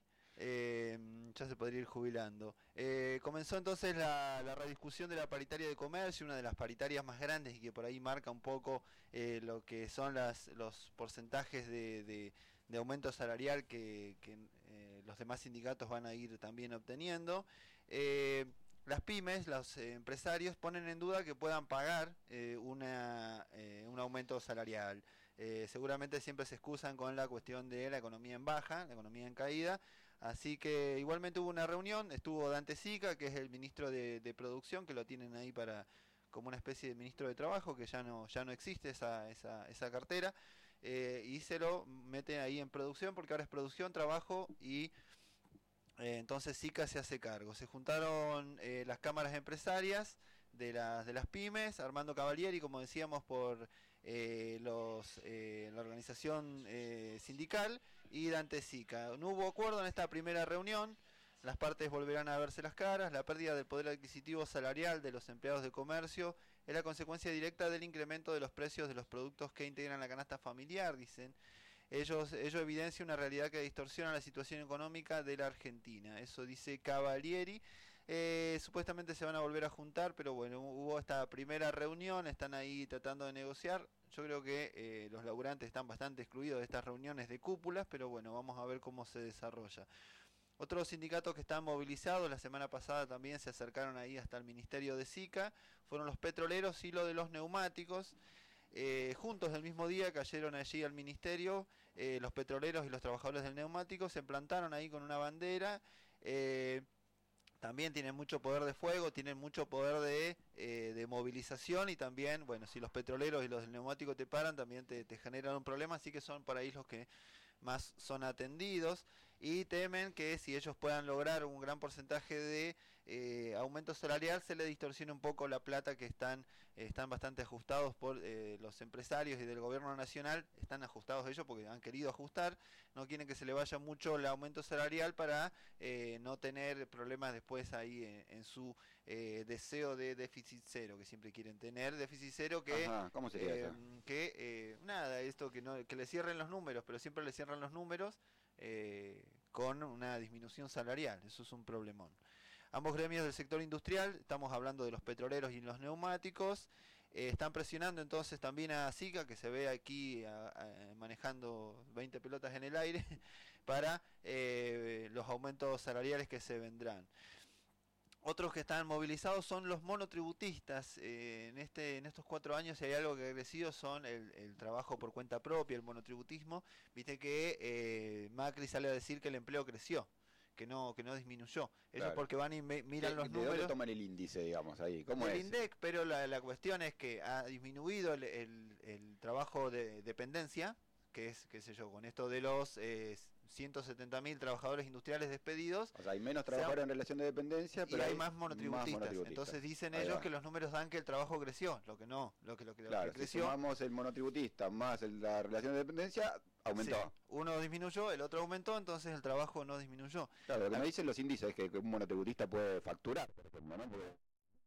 Ya se podría ir jubilando. Comenzó entonces la rediscusión de la paritaria de comercio, una de las paritarias más grandes y que por ahí marca un poco lo que son los porcentajes de aumento salarial que los demás sindicatos van a ir también obteniendo. Las pymes, los empresarios, ponen en duda que puedan pagar un aumento salarial. Seguramente siempre se excusan con la cuestión de la economía en baja, la economía en caída. Así que igualmente hubo una reunión, estuvo Dante Sica, que es el ministro de Producción, que lo tienen ahí como una especie de ministro de Trabajo, que ya no existe esa cartera, y se lo meten ahí en producción, porque ahora es producción, trabajo y... entonces SICA se hace cargo. Se juntaron las cámaras empresarias de las pymes, Armando Cavalieri, como decíamos, por la organización sindical, y Dante Sica. No hubo acuerdo en esta primera reunión. Las partes volverán a verse las caras. La pérdida del poder adquisitivo salarial de los empleados de comercio es la consecuencia directa del incremento de los precios de los productos que integran la canasta familiar, dicen. Ello evidencia una realidad que distorsiona la situación económica de la Argentina. Eso dice Cavalieri. Supuestamente se van a volver a juntar, pero bueno, hubo esta primera reunión, están ahí tratando de negociar. Yo creo que los laburantes están bastante excluidos de estas reuniones de cúpulas, pero bueno, vamos a ver cómo se desarrolla. Otros sindicatos que están movilizados, la semana pasada también se acercaron ahí hasta el Ministerio de SICA, fueron los petroleros y lo de los neumáticos. Juntos el mismo día cayeron allí al ministerio, los petroleros y los trabajadores del neumático se plantaron ahí con una bandera. También tienen mucho poder de fuego, tienen mucho poder de movilización, y también, bueno, si los petroleros y los del neumático te paran, también te generan un problema, así que son por ahí los que más son atendidos, y temen que si ellos puedan lograr un gran porcentaje de aumento salarial, se le distorsione un poco la plata, que están bastante ajustados por los empresarios y del gobierno nacional. Están ajustados ellos porque han querido ajustar, no quieren que se le vaya mucho el aumento salarial para no tener problemas después ahí en su deseo de déficit cero, que siempre quieren tener déficit cero, que Ajá, ¿cómo sería eso? Nada, esto que le cierren los números, pero siempre le cierran los números con una disminución salarial. Eso es un problemón. Ambos gremios del sector industrial, estamos hablando de los petroleros y los neumáticos, Están presionando entonces también a SICA, que se ve aquí manejando 20 pelotas en el aire, para los aumentos salariales que se vendrán. Otros que están movilizados son los monotributistas. En estos 4 años, si hay algo que ha crecido, son el trabajo por cuenta propia, el monotributismo. Viste que Macri sale a decir que el empleo creció, que no disminuyó. Ellos Claro. porque van y miran los ¿De dónde números toman el índice, digamos, ahí? ¿Cómo del es? INDEC, pero la cuestión es que ha disminuido el trabajo de dependencia, que es, qué sé yo, con esto de los 170.000 trabajadores industriales despedidos. O sea, hay menos trabajadores en relación de dependencia, pero y hay más monotributistas. Entonces dicen Ahí ellos va. que los números dan que el trabajo creció, lo que no, lo que Claro, si creció. sumamos el monotributista más la relación de dependencia, aumentó. Sí, uno disminuyó, el otro aumentó, entonces el trabajo no disminuyó. Claro, lo que me dicen los índices es que un monotributista puede facturar, por ejemplo, ¿no? Porque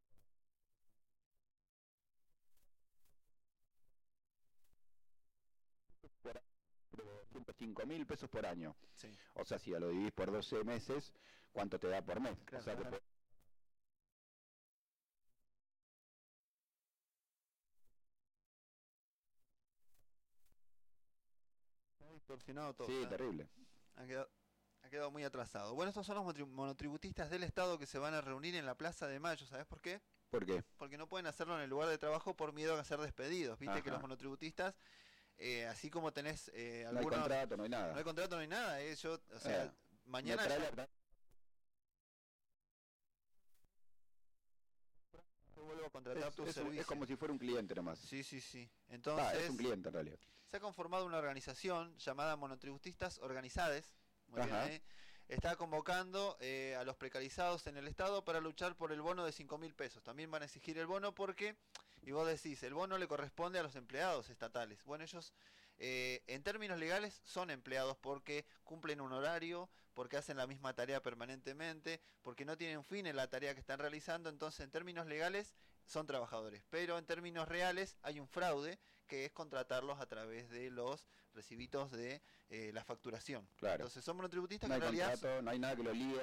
5.000 pesos por año. Sí. O sea, si lo dividís por 12 meses, ¿cuánto te da por mes? Claro, o sea, claro. Está distorsionado todo. Sí, está- terrible. ha quedado muy atrasado. Bueno, estos son los monotributistas del Estado que se van a reunir en la Plaza de Mayo. ¿Sabes por qué? ¿Por qué? Porque no pueden hacerlo en el lugar de trabajo por miedo a ser despedidos. Viste que Ajá. los monotributistas, así como tenés No hay algunos... contrato, no hay nada. No hay contrato, no hay nada. Yo, o sea, mañana... me trae ya- la- yo vuelvo a contratar tu es servicio. como si fuera un cliente nomás. Sí, sí, sí. Entonces, es un cliente en realidad. se ha conformado una organización llamada Monotributistas Organizades. Muy bien, Ajá. Está convocando a los precarizados en el Estado para luchar por el bono de 5.000 pesos. También van a exigir el bono porque, y vos decís, el bono le corresponde a los empleados estatales. Bueno, ellos en términos legales son empleados porque cumplen un horario, porque hacen la misma tarea permanentemente, porque no tienen fin en la tarea que están realizando. Entonces, en términos legales son trabajadores, pero en términos reales hay un fraude, que es contratarlos a través de los recibitos de la facturación. Claro. Entonces son monotributistas No que hay en realidad contrato, no hay nada que lo ligue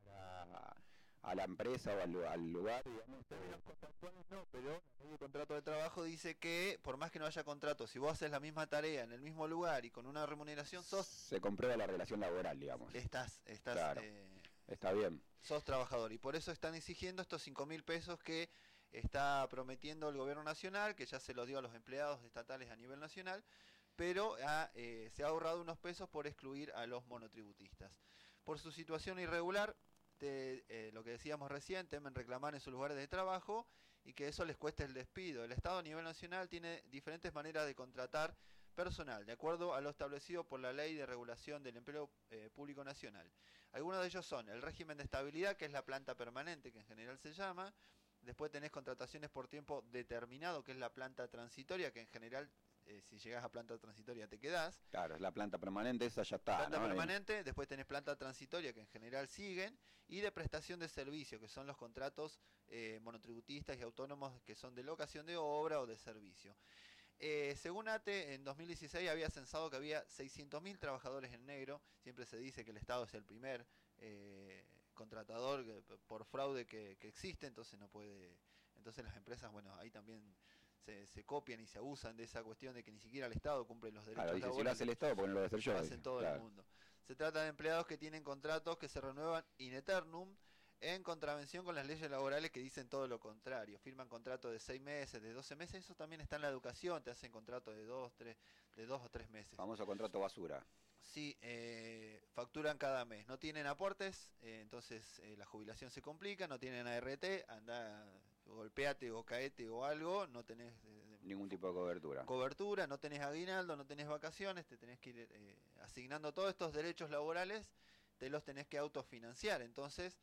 a la empresa o al lugar, digamos. no, pero la ley de contrato de trabajo dice que por más que no haya contrato, si vos haces la misma tarea en el mismo lugar y con una remuneración, Se comprueba la relación laboral, digamos. estás Claro. Está bien. sos trabajador, y por eso están exigiendo estos 5.000 pesos que está prometiendo el gobierno nacional, que ya se los dio a los empleados estatales a nivel nacional, pero se ha ahorrado unos pesos por excluir a los monotributistas. Por su situación irregular, lo que decíamos recién, temen reclamar en sus lugares de trabajo y que eso les cueste el despido. El Estado a nivel nacional tiene diferentes maneras de contratar personal, de acuerdo a lo establecido por la Ley de Regulación del Empleo Público Nacional. Algunos de ellos son el régimen de estabilidad, que es la planta permanente, que en general se llama. Después tenés contrataciones por tiempo determinado, que es la planta transitoria, que en general, si llegas a planta transitoria te quedás. Claro, es la planta permanente, esa ya está. Planta ¿no? permanente, después tenés planta transitoria, que en general siguen, y de prestación de servicio, que son los contratos monotributistas y autónomos, que son de locación de obra o de servicio. Según ATE, en 2016 había censado que había 600.000 trabajadores en negro. Siempre se dice que el Estado es el primer contratador por fraude que existe, entonces no puede. Entonces las empresas, bueno, ahí también se copian y se abusan de esa cuestión de que ni siquiera el Estado cumple los derechos Claro, dice, si lo laborales. hace el Estado, porque no lo voy a hacer yo. Lo dice. hacen todo Claro. el mundo. Se trata de empleados que tienen contratos que se renuevan in eternum, en contravención con las leyes laborales que dicen todo lo contrario. Firman contratos de 6 meses, de 12 meses, eso también está en la educación, te hacen contratos de 2 o 3 meses. Famoso contrato basura. Sí, facturan cada mes. No tienen aportes, entonces la jubilación se complica, no tienen ART, anda, golpeate o caete o algo, no tenés Ningún tipo de cobertura. cobertura, no tenés aguinaldo, no tenés vacaciones, te tenés que ir asignando todos estos derechos laborales, te los tenés que autofinanciar. Entonces,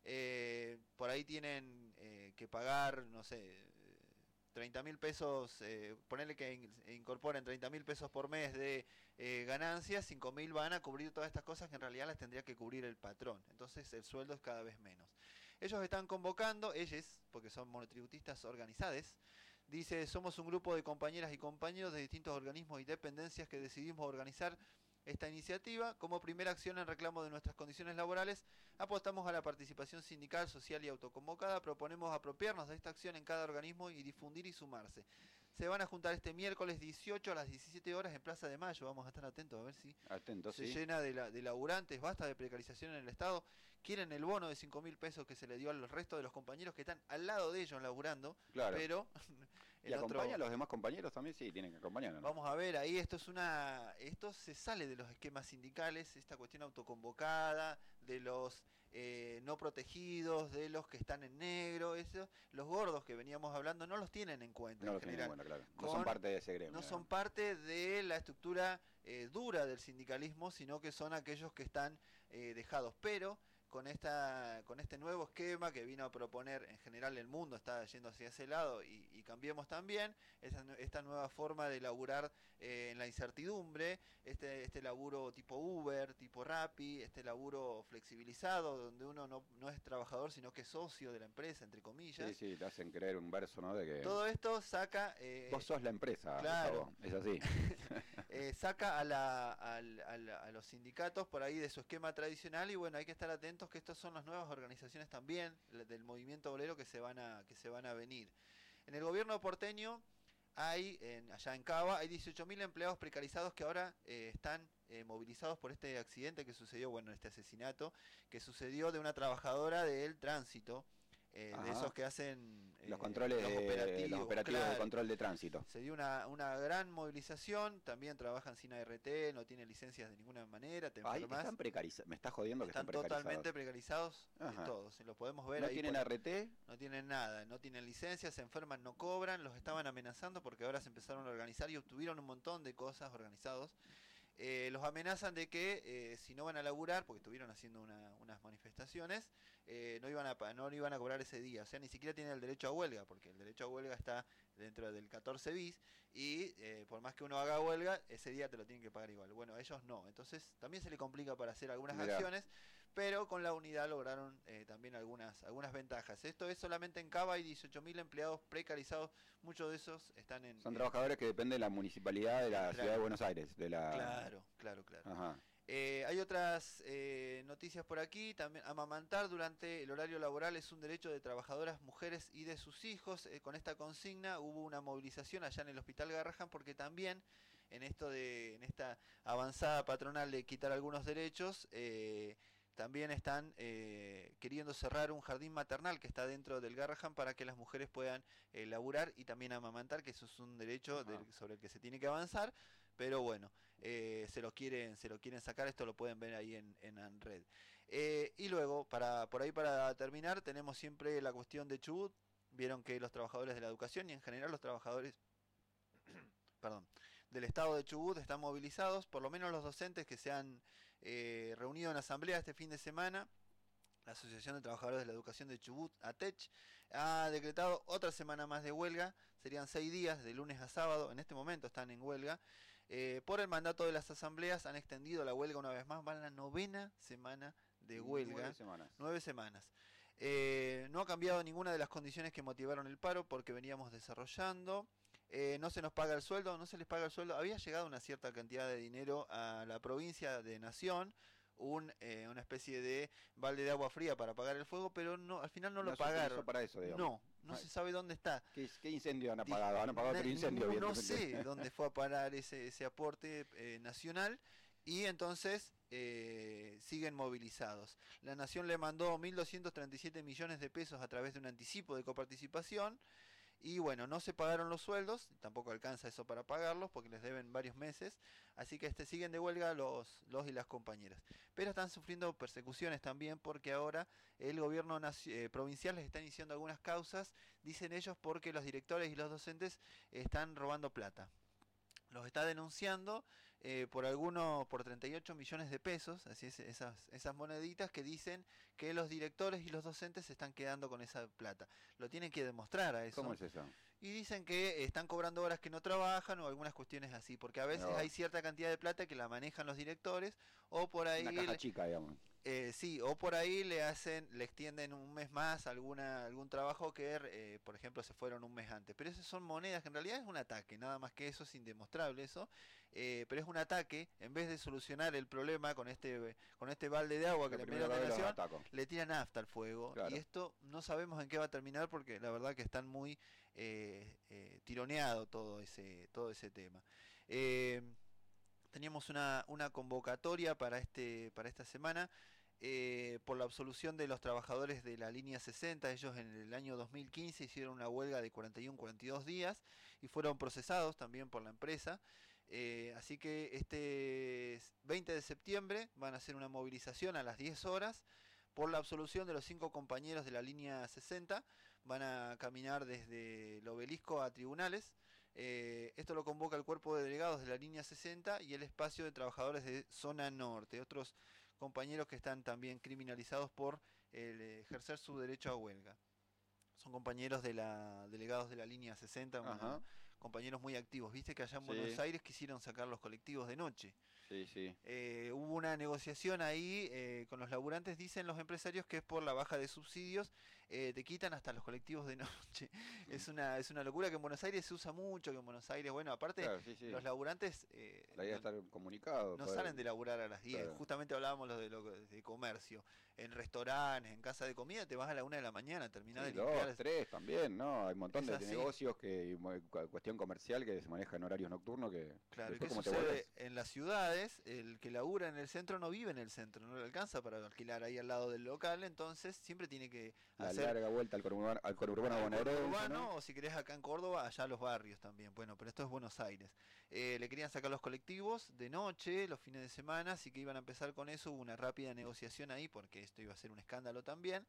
por ahí tienen que pagar, no sé, 30.000 pesos, ponerle que incorporen 30.000 pesos por mes de ganancias, 5.000 van a cubrir todas estas cosas que en realidad las tendría que cubrir el patrón. Entonces el sueldo es cada vez menos. Ellos están convocando, ellos, porque son monotributistas organizados, dice, somos un grupo de compañeras y compañeros de distintos organismos y dependencias que decidimos organizar esta iniciativa. Como primera acción en reclamo de nuestras condiciones laborales, apostamos a la participación sindical, social y autoconvocada. Proponemos apropiarnos de esta acción en cada organismo y difundir y sumarse. Se van a juntar este miércoles 18 a las 17 horas en Plaza de Mayo. Vamos a estar atentos a ver si se llena de laburantes. Basta de precarización en el Estado. Quieren el bono de 5.000 pesos que se le dio al resto de los compañeros que están al lado de ellos laburando. Claro. Pero ¿Y acompaña a los demás compañeros también? Sí, tienen que acompañar, ¿no? Vamos a ver, ahí esto se sale de los esquemas sindicales, esta cuestión autoconvocada, de los no protegidos, de los que están en negro, los gordos que veníamos hablando no los tienen en cuenta No en los tienen en general. cuenta, claro. No son parte de ese gremio. No son parte de la estructura dura del sindicalismo, sino que son aquellos que están dejados. Pero con este nuevo esquema que vino a proponer, en general el mundo está yendo hacia ese lado y Cambiemos también, esta nueva forma de laburar en la incertidumbre, este laburo tipo Uber, tipo Rappi, este laburo flexibilizado, donde uno no es trabajador, sino que es socio de la empresa, entre comillas. Sí, sí, te hacen creer un verso, ¿no? De que todo esto saca... vos sos la empresa, claro. Gustavo, es así. Saca a los sindicatos por ahí de su esquema tradicional y bueno, hay que estar atentos que estas son las nuevas organizaciones también del movimiento obrero que se van a venir. En el gobierno porteño hay, allá en Cava, hay 18.000 empleados precarizados que ahora están movilizados por este accidente que sucedió, bueno, este asesinato, que sucedió de una trabajadora del tránsito, de esos que hacen los controles, los operativos claro. de control de tránsito. Se dio una gran movilización, también trabajan sin ART, no tienen licencias de ninguna manera, te enfermas. Están precarizados, me estás jodiendo que están precarizados. Totalmente precarizados todos, lo podemos ver. ¿No ahí tienen ART? No tienen nada, no tienen licencias, se enferman, no cobran, los estaban amenazando porque ahora se empezaron a organizar y obtuvieron un montón de cosas organizados. Los amenazan de que si no van a laburar, porque estuvieron haciendo unas manifestaciones, no iban a cobrar ese día, o sea, ni siquiera tienen el derecho a huelga, porque el derecho a huelga está dentro del 14 bis y por más que uno haga huelga, ese día te lo tienen que pagar igual. Bueno, ellos no, entonces también se le complica para hacer algunas acciones, pero con la unidad lograron también algunas ventajas. Esto es solamente en Cava, hay 18.000 empleados precarizados, muchos de esos están en... Son trabajadores que dependen de la municipalidad de la ciudad de Buenos Aires. Claro. Ajá. Hay otras noticias por aquí. También amamantar durante el horario laboral es un derecho de trabajadoras mujeres y de sus hijos. Con esta consigna hubo una movilización allá en el Hospital Garrahan porque también en esta avanzada patronal de quitar algunos derechos, también están queriendo cerrar un jardín maternal que está dentro del Garrahan para que las mujeres puedan laburar y también amamantar, que eso es un derecho sobre el que se tiene que avanzar. Pero bueno, se lo quieren sacar, esto lo pueden ver ahí en ANRED. Y luego, para terminar, tenemos siempre la cuestión de Chubut. Vieron que los trabajadores de la educación y en general los trabajadores del estado de Chubut están movilizados, por lo menos los docentes que se han reunido en asamblea este fin de semana. La Asociación de Trabajadores de la Educación de Chubut, ATECH, ha decretado otra semana más de huelga. Serían 6 días, de lunes a sábado. En este momento están en huelga. Por el mandato de las asambleas han extendido la huelga una vez más. Van a la 9ª semana de huelga. 9 semanas. No ha cambiado ninguna de las condiciones que motivaron el paro porque veníamos desarrollando. No se nos paga el sueldo, no se les paga el sueldo. Había llegado una cierta cantidad de dinero a la provincia de Nación, una especie de balde de agua fría para apagar el fuego, pero no, al final no lo pagaron. Para eso, digamos. No se sabe dónde está. ¿Qué incendio han apagado? Han apagado otro incendio. No sé dónde fue a parar ese aporte nacional y entonces siguen movilizados. La Nación le mandó 1.237 millones de pesos a través de un anticipo de coparticipación. Y bueno, no se pagaron los sueldos, tampoco alcanza eso para pagarlos porque les deben varios meses, así que siguen de huelga los y las compañeras. Pero están sufriendo persecuciones también porque ahora el gobierno provincial les está iniciando algunas causas, dicen ellos, porque los directores y los docentes están robando plata. Los está denunciando por 38 millones de pesos, así es, esas moneditas que dicen que los directores y los docentes se están quedando con esa plata. Lo tienen que demostrar a eso. ¿Cómo es eso? y dicen que están cobrando horas que no trabajan o algunas cuestiones así, porque a veces No. hay cierta cantidad de plata que la manejan los directores o por ahí Una caja chica, digamos. sí, o por ahí le extienden un mes más algún trabajo que, por ejemplo, se fueron un mes antes. Pero esas son monedas que en realidad es un ataque, nada más que eso, es indemostrable eso. Pero es un ataque, en vez de solucionar el problema con este balde de agua que le envía la nación, le tiran nafta al fuego. Claro. Y esto no sabemos en qué va a terminar porque la verdad que están muy tironeado todo ese tema. Teníamos una convocatoria para esta semana por la absolución de los trabajadores de la línea 60. Ellos en el año 2015 hicieron una huelga de 41-42 días y fueron procesados también por la empresa. Así que este 20 de septiembre van a hacer una movilización a las 10 horas por la absolución de los 5 compañeros de la línea 60. Van a caminar desde el obelisco a tribunales. Esto lo convoca el cuerpo de delegados de la línea 60 y el espacio de trabajadores de zona norte, otros compañeros que están también criminalizados por ejercer su derecho a huelga. Son compañeros delegados de la línea 60, compañeros muy activos. Viste que allá en Buenos Aires quisieron sacar los colectivos de noche. Sí. Hubo una negociación ahí con los laburantes, dicen los empresarios que es por la baja de subsidios, te quitan hasta los colectivos de noche. Es una locura que en Buenos Aires se usa mucho, que en Buenos Aires, bueno, aparte los laburantes la idea es estar comunicado. No salen de laburar a las 10, Claro. justamente hablábamos de comercio, en restaurantes, en casa de comida, te vas a la 1 de la mañana, terminás de limpiar. 2, 3 también, ¿no? Hay un montón Es de así. negocios cuestión comercial que se maneja en horarios nocturnos que Claro, ¿y después qué como te sucede vuelves. en las ciudades? El que labura en el centro no vive en el centro, no le alcanza para alquilar ahí al lado del local, entonces siempre tiene que La hacer larga vuelta al conurbano bonaerense, urbano, ¿no? o si querés acá en Córdoba, allá a los barrios también. Bueno, pero esto es Buenos Aires. Le querían sacar los colectivos de noche, los fines de semana, así que iban a empezar con eso. Hubo una rápida negociación ahí porque esto iba a ser un escándalo también.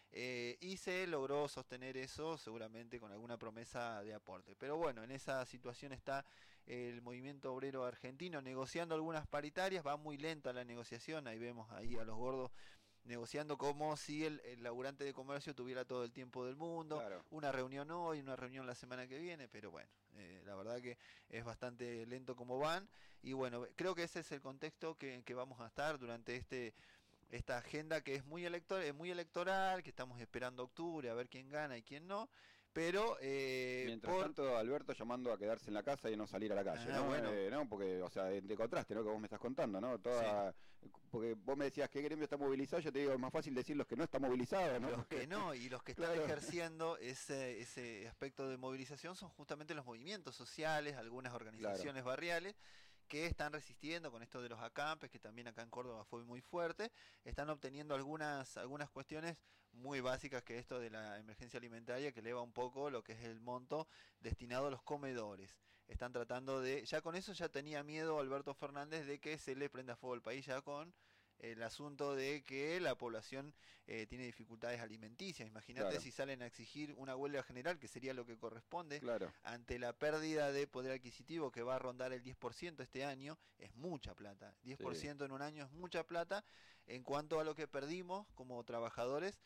Y se logró sostener eso seguramente con alguna promesa de aporte. Pero bueno, en esa situación está el movimiento obrero argentino negociando algunas paritarias. Va muy lenta la negociación, ahí vemos ahí a los gordos negociando como si el laburante de comercio tuviera todo el tiempo del mundo. Claro. Una reunión hoy, una reunión la semana que viene, pero bueno, la verdad que es bastante lento como van. Y bueno, creo que ese es el contexto que vamos a estar durante esta agenda que es muy electoral, que estamos esperando octubre a ver quién gana y quién no. Pero Mientras tanto, Alberto llamando a quedarse en la casa y no salir a la calle, ¿no? Bueno. ¿No? Porque, o sea, de contraste, ¿no? Que vos me estás contando, ¿no? Porque vos me decías que gremio está movilizado, yo te digo, es más fácil decir los que no están movilizados, ¿no? Los que no, y los que están Claro. ejerciendo ese aspecto de movilización son justamente los movimientos sociales, algunas organizaciones barriales que están resistiendo con esto de los acampes, que también acá en Córdoba fue muy fuerte, están obteniendo algunas cuestiones muy básicas, que esto de la emergencia alimentaria, que eleva un poco lo que es el monto destinado a los comedores. Están tratando ya con eso ya tenía miedo Alberto Fernández de que se le prenda fuego al país ya con el asunto de que la población tiene dificultades alimenticias. Imagínate Claro. si salen a exigir una huelga general, que sería lo que corresponde, Claro. ante la pérdida de poder adquisitivo que va a rondar el 10% este año. Es mucha plata, 10% en un año es mucha plata en cuanto a lo que perdimos como trabajadores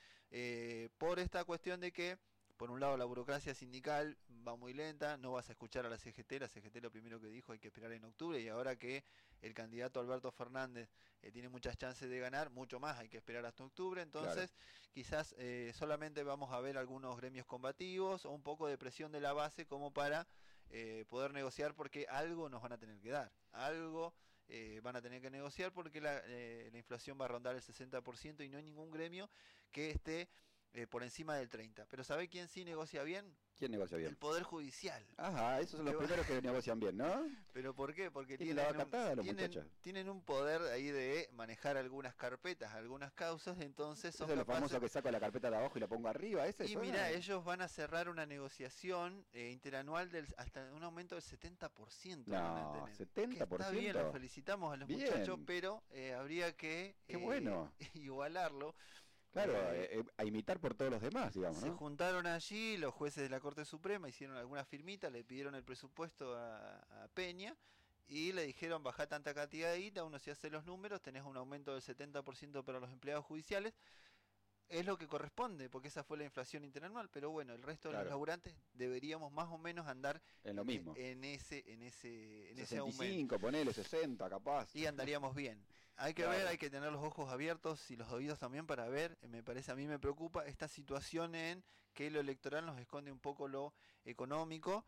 por esta cuestión de que, por un lado, la burocracia sindical va muy lenta, no vas a escuchar a la CGT lo primero que dijo hay que esperar en octubre, y ahora que el candidato Alberto Fernández tiene muchas chances de ganar, mucho más hay que esperar hasta octubre, entonces quizás solamente vamos a ver algunos gremios combativos o un poco de presión de la base como para poder negociar, porque algo nos van a tener que dar, algo van a tener que negociar, porque la inflación va a rondar el 60% y no hay ningún gremio que esté por encima del 30%. Pero ¿sabe quién sí negocia bien? ¿Quién negocia bien? El Poder Judicial. Ajá, esos son los primeros que negocian bien, ¿no? ¿Pero por qué? Porque Tienen la vaca atada los muchachos. tienen un poder ahí de manejar algunas carpetas, algunas causas, entonces son Eso es lo capaces... famoso que saco la carpeta de abajo y la pongo arriba, ese Y mira, ellos van a cerrar una negociación interanual hasta un aumento del 70%. van a No, tener. 70%. Que está bien, los felicitamos a los Bien. muchachos, pero habría que Qué bueno. igualarlo. Claro, a imitar por todos los demás, digamos, Se ¿no? juntaron allí los jueces de la Corte Suprema, hicieron algunas firmitas, le pidieron el presupuesto a Peña y le dijeron bajá tanta cantidad de guita, uno se hace los números, tenés un aumento del 70% para los empleados judiciales. es lo que corresponde, porque esa fue la inflación interanual, pero bueno, el resto de los Claro. laburantes deberíamos más o menos andar En lo mismo. en ese aumento. 65, ponele 60 capaz. Y andaríamos bien. Hay que Claro. ver, hay que tener los ojos abiertos y los oídos también para ver, me parece, a mí me preocupa esta situación en que lo electoral nos esconde un poco lo económico,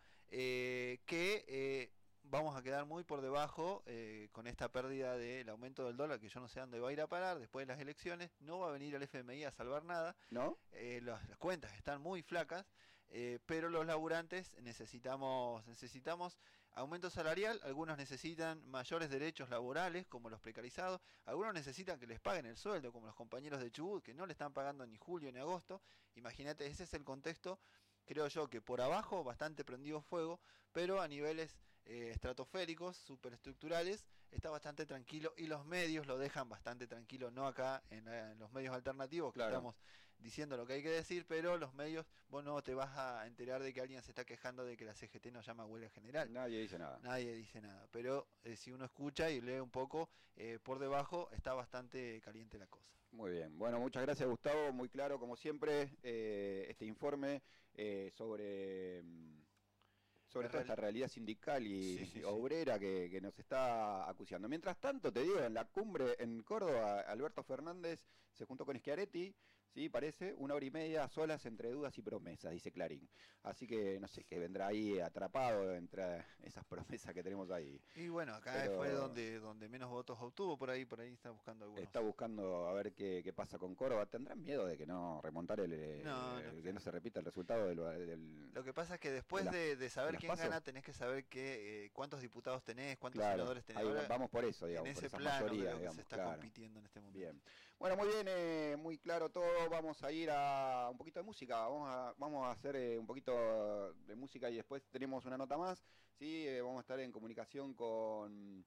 vamos a quedar muy por debajo con esta pérdida del aumento del dólar, que yo no sé dónde va a ir a parar después de las elecciones. No va a venir el FMI a salvar nada. ¿No? Las cuentas están muy flacas, pero los laburantes necesitamos aumento salarial. Algunos necesitan mayores derechos laborales, como los precarizados. Algunos necesitan que les paguen el sueldo, como los compañeros de Chubut, que no le están pagando ni julio ni agosto. Imagínate, ese es el contexto. Creo yo que por abajo bastante prendido fuego, pero a niveles estratosféricos, superestructurales, está bastante tranquilo, y los medios lo dejan bastante tranquilo, no acá en los medios alternativos, que Claro. estamos diciendo lo que hay que decir, pero los medios, vos no te vas a enterar de que alguien se está quejando de que la CGT nos llama huelga general. Nadie dice nada. Nadie dice nada, pero si uno escucha y lee un poco, por debajo está bastante caliente la cosa. Muy bien. Bueno, muchas gracias, Gustavo. Muy claro, como siempre, este informe sobre toda esta realidad sindical y obrera que nos está acuciando. Mientras tanto, te digo, en la cumbre en Córdoba, Alberto Fernández se juntó con Schiaretti, sí, parece, 1 hora y media solas entre dudas y promesas, dice Clarín. Así que no sé qué vendrá ahí atrapado entre esas promesas que tenemos ahí. Y bueno, acá Pero fue donde menos votos obtuvo, por ahí está buscando algunos. está buscando a ver qué pasa con Córdoba. ¿Tendrán miedo de que no remontar que no se repita el resultado del Lo que pasa es que después de saber quién gana, tenés que saber cuántos diputados tenés, cuántos senadores tenés. Ahí Ahora, vamos por eso, digamos, en por ese esa plano mayoría, creo que digamos, se está claro. compitiendo en este momento. Bien. Bueno, muy bien, muy claro todo. Vamos a ir a un poquito de música. Vamos a hacer un poquito de música y después tenemos una nota más. Sí, vamos a estar en comunicación con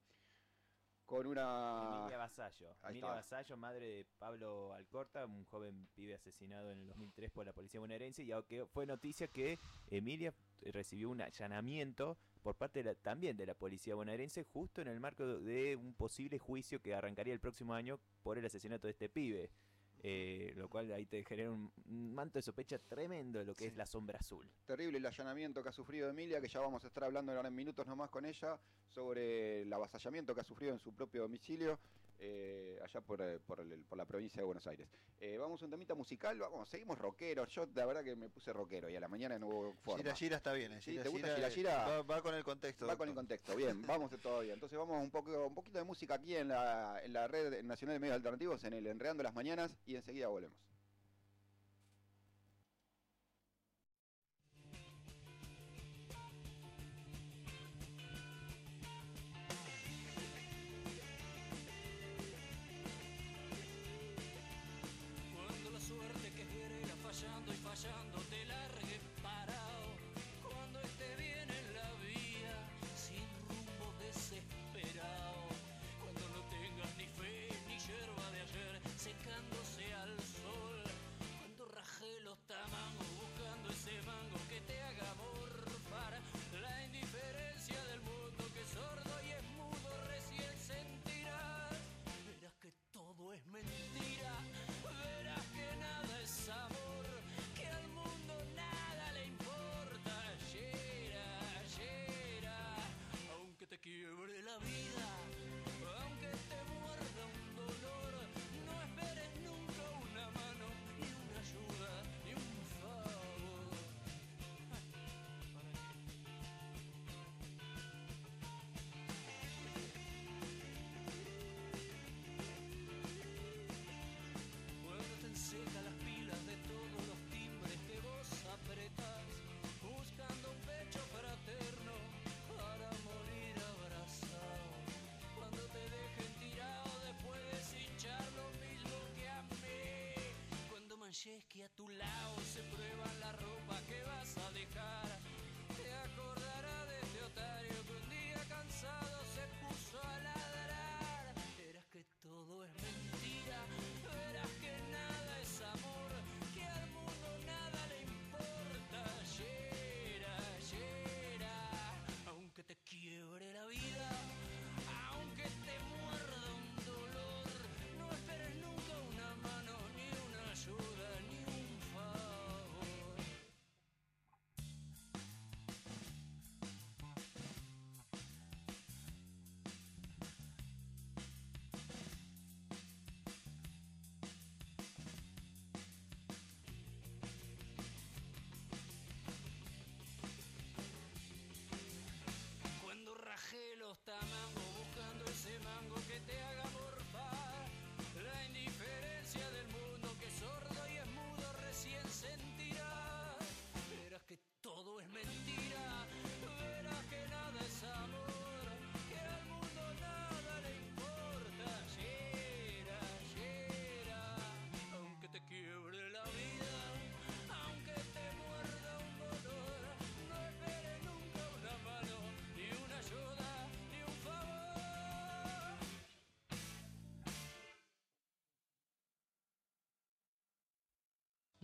una... Emilia Vasallo. Ahí Emilia está. Vasallo, madre de Pablo Alcorta, un joven pibe asesinado en el 2003 por la policía bonaerense, y aunque fue noticia que Emilia recibió un allanamiento por parte también de la policía bonaerense, justo en el marco de un posible juicio que arrancaría el próximo año por el asesinato de este pibe. Lo cual ahí te genera un manto de sospecha tremendo de lo que es la sombra azul. Terrible el allanamiento que ha sufrido Emilia, que ya vamos a estar hablando ahora en minutos nomás con ella, sobre el avasallamiento que ha sufrido en su propio domicilio, allá por la provincia de Buenos Aires. Vamos a un temita musical, seguimos rockeros. Yo la verdad que me puse rockero y a la mañana no hubo forma. Gira está bien, ¿Sí? ¿Te gusta Gira? Va con el contexto. Va con el contexto, bien, vamos todavía. Entonces vamos un poquito de música aquí en la Red Nacional de Medios Alternativos, en el Enredando las Mañanas, y enseguida volvemos. Cuando la suerte que quiera fallando y fallando te largue parado. Cuando esté bien en la vía, sin rumbo desesperado. Cuando no tengas ni fe ni yerba de ayer secándose al sol. Cuando raje los tamangos buscando ese mango que te haga morfar. La indiferencia del mundo que es sordo y es mudo recién sentirás. Verás que todo es mentira. Verás que nada es amor, que al mundo nada le importa. Ayer, aunque te quiebre la vida, aunque te muerda un dolor, no esperes nunca una mano, ni una ayuda, ni un favor. Cuando te enseca las pilas de todos los timbres que vos apretás, buscando un pecho fraterno para morir abrazado. Cuando te dejen tirado después de cinchar lo mismo que a mí. Cuando manches que a tu lado se prueban la ropa que vas a dejar, te acordará de este otario que un día cansado se puso a ladrar. Verás que todo es mentira, verás que nada es amor, que al mundo nada le importa. Ayer, aunque te quiebre la vida, aunque te muerda un dolor, no esperes nunca una mano ni una ayuda,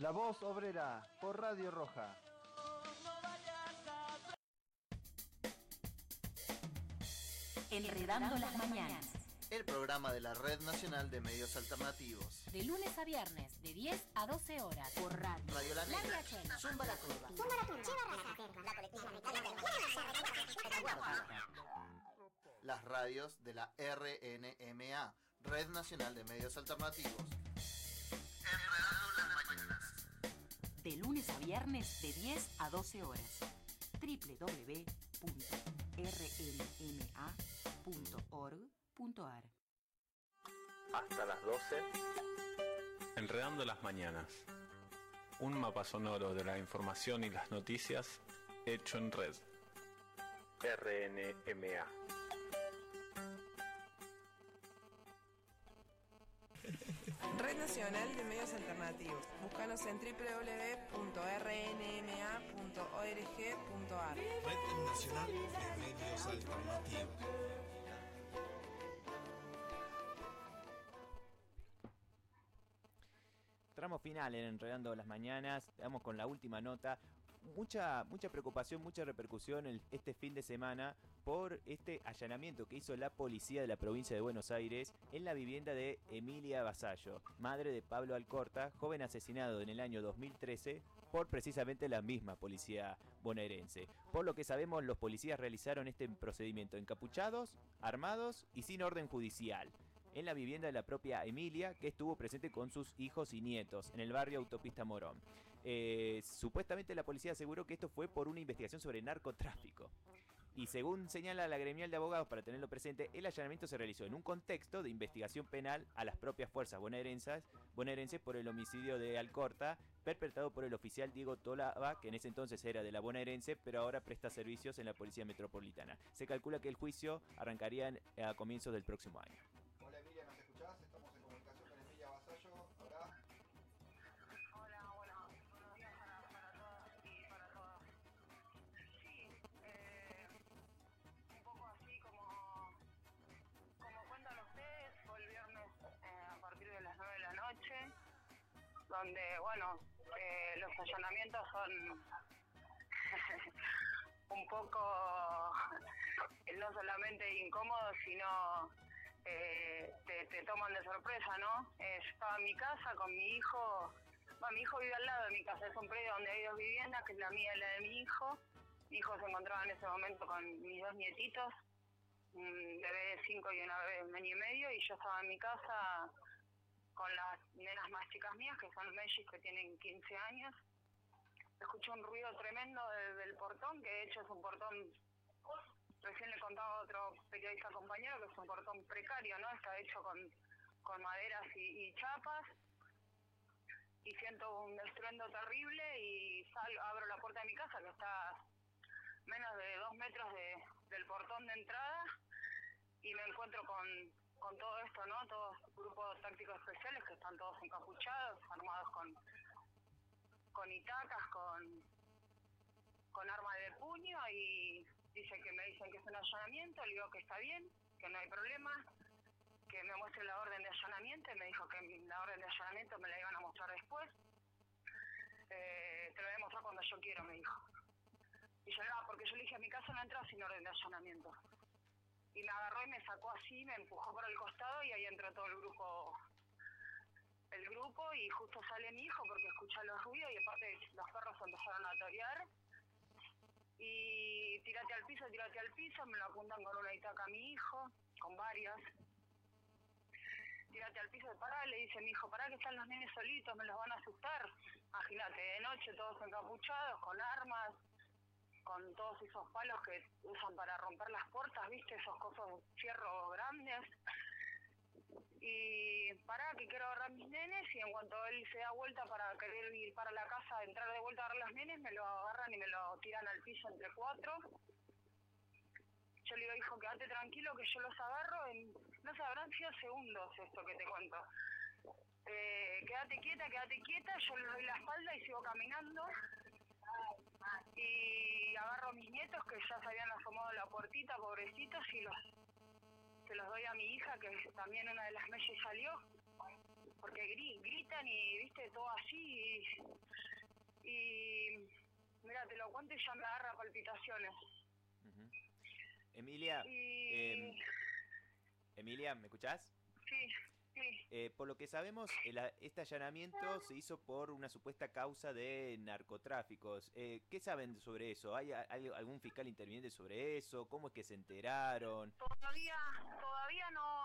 La Voz Obrera por Radio Roja. Enredando las mañanas. El programa de la Red Nacional de Medios Alternativos. De lunes a viernes, de 10 a 12 horas. Por radio. Radio La Negra. La Viajera. Zumba la Curva. Las radios de la RNMA, Red Nacional de Medios Alternativos. Enredando las mañanas. De lunes a viernes, de 10 a 12 horas. www.rnma.org.ar. Hasta las 12. Enredando las mañanas. Un mapa sonoro de la información y las noticias hecho en red. RNMA. Red Nacional de Medios Alternativos. Búscanos en www.rnma.org.ar. Red Nacional de Medios Alternativos. Tramo final en Enredando las Mañanas, vamos con la última nota. Mucha preocupación, mucha repercusión este fin de semana por este allanamiento que hizo la policía de la provincia de Buenos Aires en la vivienda de Emilia Vasallo, madre de Pablo Alcorta, joven asesinado en el año 2013 por precisamente la misma policía bonaerense. Por lo que sabemos, los policías realizaron este procedimiento encapuchados, armados y sin orden judicial, en la vivienda de la propia Emilia, que estuvo presente con sus hijos y nietos en el barrio Autopista Morón. Supuestamente la policía aseguró que esto fue por una investigación sobre narcotráfico. Y según señala la gremial de abogados, para tenerlo presente, el allanamiento se realizó en un contexto de investigación penal a las propias fuerzas bonaerenses por el homicidio de Alcorta, perpetrado por el oficial Diego Tolaba, que en ese entonces era de la bonaerense, pero ahora presta servicios en la Policía Metropolitana. Se calcula que el juicio arrancaría a comienzos del próximo año. Hola Emilia, ¿nos escuchás? Estamos en comunicación con Emilia Vasallo. Hola. Hola, buenos días para todos y para todas. Sí, un poco así como cuentan ustedes, fue el viernes a partir de las 9 de la noche, donde, bueno, los allanamientos son un poco no solamente incómodos, sino te toman de sorpresa, ¿no? Yo estaba en mi casa con mi hijo. Mi hijo vive al lado de mi casa, es un predio donde hay dos viviendas, que es la mía y la de mi hijo. Mi hijo se encontraba en ese momento con mis dos nietitos, un bebé de 5 y una bebé de 1 año y medio, y yo estaba en mi casa con las nenas más chicas mías, que son mellizas, que tienen 15 años. Escuché un ruido tremendo desde el portón, que de hecho es un portón, recién le contaba a otro periodista compañero, que es un portón precario, ¿no? Está hecho con maderas y chapas. Y siento un estruendo terrible y abro la puerta de mi casa, que está menos de 2 metros del portón de entrada, y me encuentro con todo esto, ¿no? Todos grupos tácticos especiales que están todos encapuchados, armados con itacas, con arma de puño, y me dicen que es un allanamiento. Le digo que está bien, que no hay problema, que me muestre la orden de allanamiento, y me dijo que la orden de allanamiento me la iban a mostrar después. Te lo voy a mostrar cuando yo quiero, me dijo. Y yo, porque yo le dije, a mi casa no entra sin orden de allanamiento. Y me agarró y me sacó así, me empujó por el costado, y ahí entró todo el grupo, y justo sale mi hijo porque escucha los ruidos, y aparte los perros empezaron a torear. Y tírate al piso, me lo apuntan con una itaca a mi hijo, con varias. Tírate al piso, pará, le dice mi hijo, pará que están los nenes solitos, me los van a asustar. Imagínate, de noche todos encapuchados, con armas, con todos esos palos que usan para romper las puertas, ¿viste? Esos cosos fierros grandes. Y pará, que quiero agarrar a mis nenes, y en cuanto él se da vuelta para querer ir para la casa, entrar de vuelta a agarrar a los nenes, me lo agarran y me lo tiran al piso entre 4. Yo le digo, hijo, quédate tranquilo que yo los agarro en, no sé, habrán sido segundos esto que te cuento. Quédate quieta, yo le doy la espalda y sigo caminando. Y agarro a mis nietos que ya se habían asomado a la puertita, pobrecitos, y se los doy a mi hija, que también una de las meyes salió, porque grita gritan y, viste, todo así. Y mira, te lo cuento y ya me agarra palpitaciones. Emilia, Y... Emilia, ¿me escuchás? Sí, sí. Por lo que sabemos, este allanamiento se hizo por una supuesta causa de narcotráficos. ¿Qué saben sobre eso? ¿Hay algún fiscal interviniente sobre eso? ¿Cómo es que se enteraron? Todavía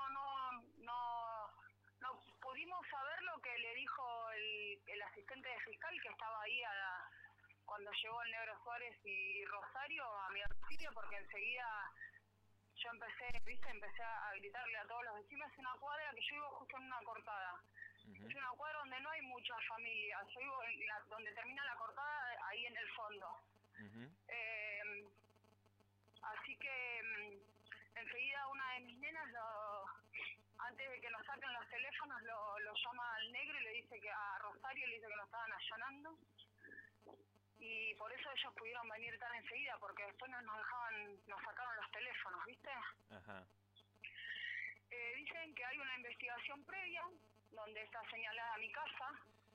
no pudimos saber lo que le dijo el asistente de fiscal que estaba ahí cuando llegó el Negro Suárez y Rosario a mi domicilio, porque enseguida yo empecé a gritarle a todos los vecinos. Es una cuadra que yo vivo justo en una cortada. Es una cuadra donde no hay muchas familias. Yo vivo donde termina la cortada, ahí en el fondo. Así que enseguida una de mis nenas, antes de que nos saquen los teléfonos, lo llama al negro y le dice a Rosario le dice que nos estaban allanando. Y por eso ellos pudieron venir tan enseguida, porque después nos sacaron los teléfonos, ¿viste? Ajá. Dicen que hay una investigación previa donde está señalada mi casa,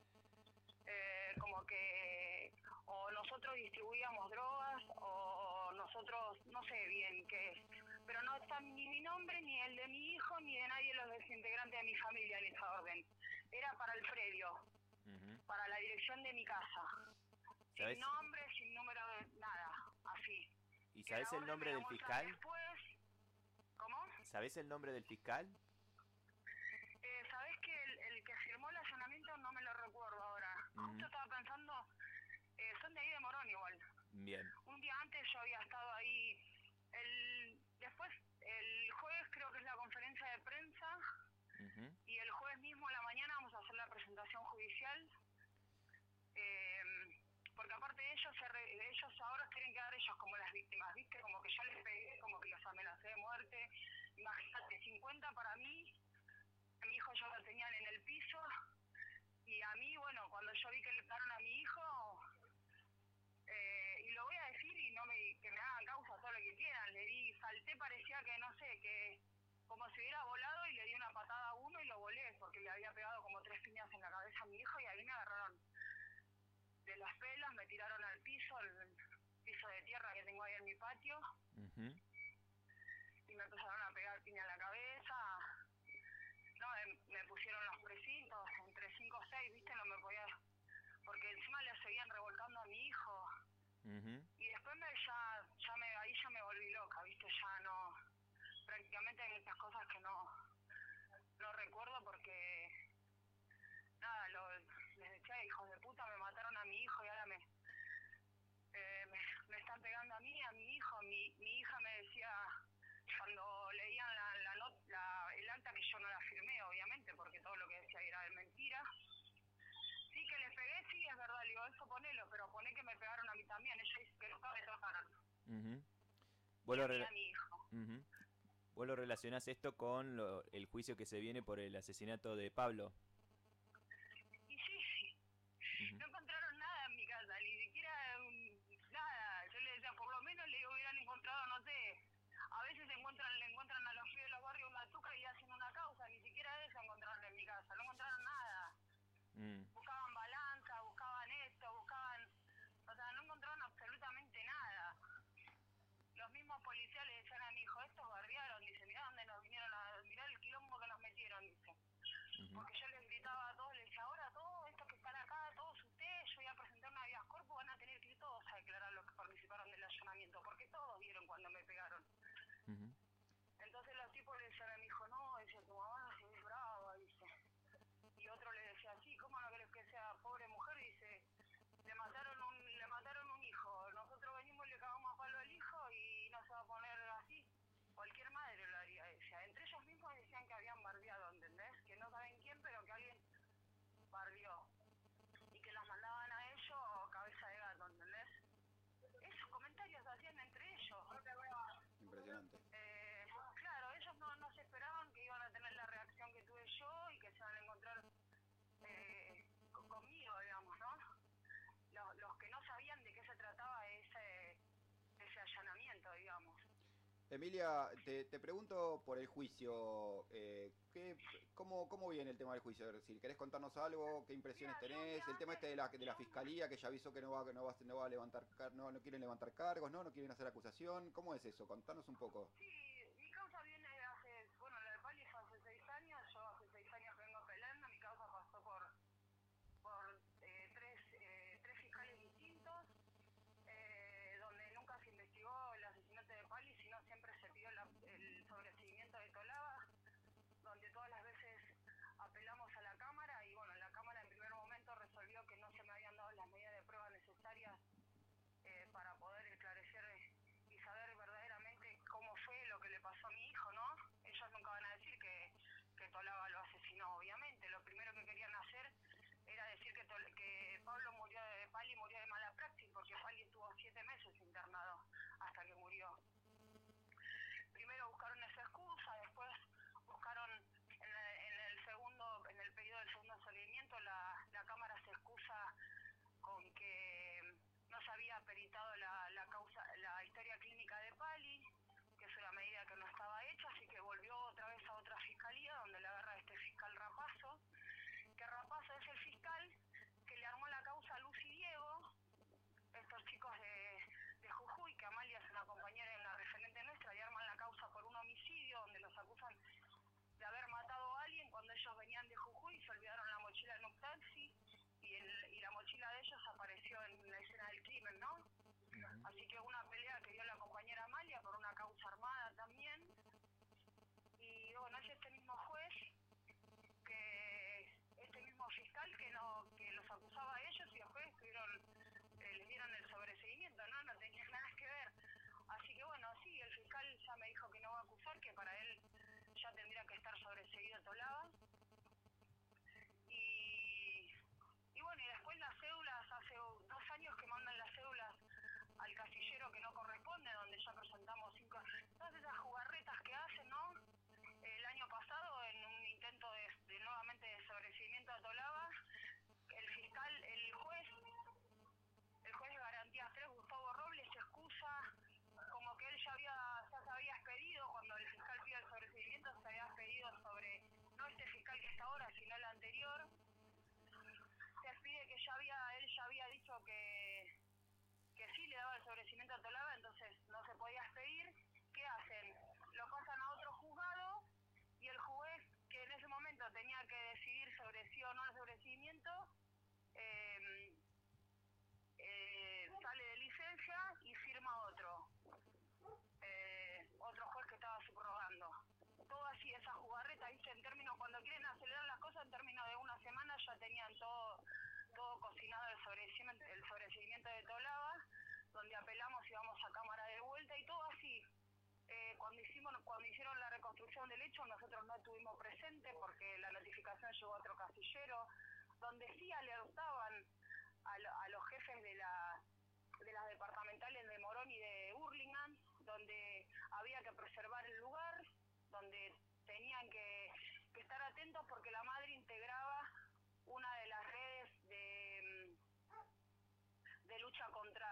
como que o nosotros distribuíamos drogas o nosotros, no sé bien qué es, pero no está ni mi nombre, ni el de mi hijo, ni de nadie de los desintegrantes de mi familia en esa orden. Era para el predio, para la dirección de mi casa. ¿Sabes? Sin nombre, sin número, nada, así. ¿Y sabes el nombre del fiscal? Después, ¿cómo? ¿Sabes el nombre del fiscal? ¿Sabés que el que firmó el allanamiento no me lo recuerdo ahora? Justo estaba pensando, son de ahí de Morón igual. Bien. Un día antes yo había estado ahí, después el jueves creo que es la conferencia de prensa, y el jueves mismo a la mañana vamos a hacer la presentación judicial. Porque aparte ellos ahora quieren quedar ellos como las víctimas, ¿viste? Como que yo les pegué, como que los amenacé de muerte. Imagínate, 50 para mí, a mi hijo ya lo tenían en el piso, y a mí, bueno, cuando yo vi que le pegaron a mi hijo, y lo voy a decir y que me hagan causa todo lo que quieran, salté, parecía que, no sé, que como si hubiera volado y le di una patada a uno y lo volé, porque le había pegado como 3 piñas en la cabeza a mi hijo y ahí me agarraron de las pelas, me tiraron al piso, el piso de tierra que tengo ahí en mi patio, y me empezaron a pegar piña en la cabeza. No, me pusieron los precintos, entre 5 o 6, ¿viste? No me podía, porque encima le seguían revolcando a mi hijo. Y después ahí ya me volví loca, ¿viste? Ya no, prácticamente hay muchas cosas que no recuerdo porque... Nada, les decía, hijos de puta, me mataron a mi hijo y ahora me están pegando a mí, a mi hijo. Mi hija me decía, cuando leían el acta, que yo no la firmé, obviamente, porque todo lo que decía era de mentira. Sí, que les pegué, sí, es verdad, le digo, eso ponelo, pero poné que me pegaron a mí también. Ella dice que nunca me tocaron. ¿Vos a mi hijo. ¿Vos lo relacionás esto con el juicio que se viene por el asesinato de Pablo? No encontraron nada en mi casa, ni siquiera nada. Yo le decía, por lo menos le hubieran encontrado, no sé, a veces le encuentran a los pibes de los barrios una azúcar y hacen una causa, ni siquiera eso encontraron en mi casa, no encontraron nada. Buscaban balanza, buscaban esto, o sea, no encontraron absolutamente nada. Los mismos policías le decían a mi hijo, estos barriaron, dice, mirá dónde nos vinieron, mirá el quilombo que nos metieron, dice. Porque yo les gritaba a todos, les decía, ahora todos estos que están acá, todos ustedes, yo voy a presentar una habeas corpus, van a tener que ir todos a declarar los que participaron del allanamiento, porque todos vieron cuando me pegaron. Entonces los tipos le decían a mi hijo, no, dice, tu mamá es brava, dice. Y otro le decía, sí, ¿cómo no querés que sea pobre mujer? Dice, le mataron un hijo, nosotros venimos y le cagamos a palo al hijo y no se va a poner así. Cualquier madre lo haría, decía. Entre ellos mismos decían que habían bardeado, ¿entendés? Que no saben quién, pero que alguien Emilia, te pregunto por el juicio. ¿Cómo viene el tema del juicio? Es decir, ¿querés contarnos algo? ¿Qué impresiones tenés? El tema este de la fiscalía que ya avisó que no va a levantar, no quieren levantar cargos, no quieren hacer acusación. ¿Cómo es eso? Contanos un poco. Sí, mi causa viene la de Pali fue hace 6 años, yo hace 6 años que vengo peleando, mi causa pasó por tres fiscales distintos, donde nunca se investigó el asesinato de Pali, sino siempre se pidió el sobreseguimiento de Tolaba, donde todas las veces apelamos a la Cámara y bueno, la Cámara en primer momento resolvió que no se me habían dado las medidas de prueba necesarias para poder esclarecer y saber verdaderamente cómo fue lo que le pasó a mi hijo, ¿no? Ellos nunca van a decir que Tolaba lo asesinó, obviamente. Lo primero que querían hacer era decir que Pali murió de mala praxis, porque Pali estuvo 7 meses internado hasta que murió. Primero buscaron esa excusa, después buscaron en el pedido del segundo seguimiento, la Cámara se excusa con que no se había peritado la historia clínica de Pali, que es una medida que no estaba hecha, así que volvió otra vez a otra fiscalía, donde le agarra este fiscal Rapazo, que Rapazo es el fiscal que le armó la causa a Luz y Diego, estos chicos de Jujuy, que Amalia es una compañera en la referente nuestra, le arman la causa por un homicidio, donde los acusan de haber matado a alguien cuando ellos venían de Jujuy y se olvidaron la mochila en un taxi, y la mochila de ellos apareció en la escena del crimen, ¿no? Así que una pelea que dio la compañera Amalia por una causa armada también, y bueno, es este mismo juez, este mismo fiscal que los acusaba a ellos, y después les dieron el sobreseguimiento, no tenía nada que ver. Así que bueno, sí, el fiscal ya me dijo que no va a acusar, que para él ya tendría que estar sobreseguido Tolaba. Y bueno, y después las cédulas, hace 2 años que mandan las cédulas al casillero que no corresponde, donde ya presentamos 5, todas esas jugarretas que hacen, ¿no? El año pasado, en un intento de nuevamente de sobreseguimiento a Tolaba, el juez de Garantías 3, Gustavo Robles, se excusa como que él ya se había expedido, cuando el fiscal pide el sobreseguimiento, se había expedido sobre, no este fiscal que está ahora, sino el anterior, se expide que él ya había dicho que sí le daba el sobreseguimiento a Tolaba, entonces no se podía expedir. ¿Qué hacen? Lo pasan a otro juzgado, y el juez, que en ese momento tenía que decidir sobre sí o no el sobreseguimiento, sale de licencia y firma otro juez que estaba subrogando. Todo así, esa jugarreta, ¿viste? En términos, cuando quieren acelerar las cosas, en términos de una semana ya tenían todo cocinado el sobreseguimiento de Tolaba, donde apelamos y vamos a Cámara de vuelta, y todo así. Cuando hicieron la reconstrucción del hecho, nosotros no estuvimos presentes porque la notificación llegó a otro casillero, donde sí alertaban a los jefes de las departamentales de Morón y de Hurlingham, donde había que preservar el lugar, donde tenían que estar atentos porque la madre integraba una de las redes de lucha contra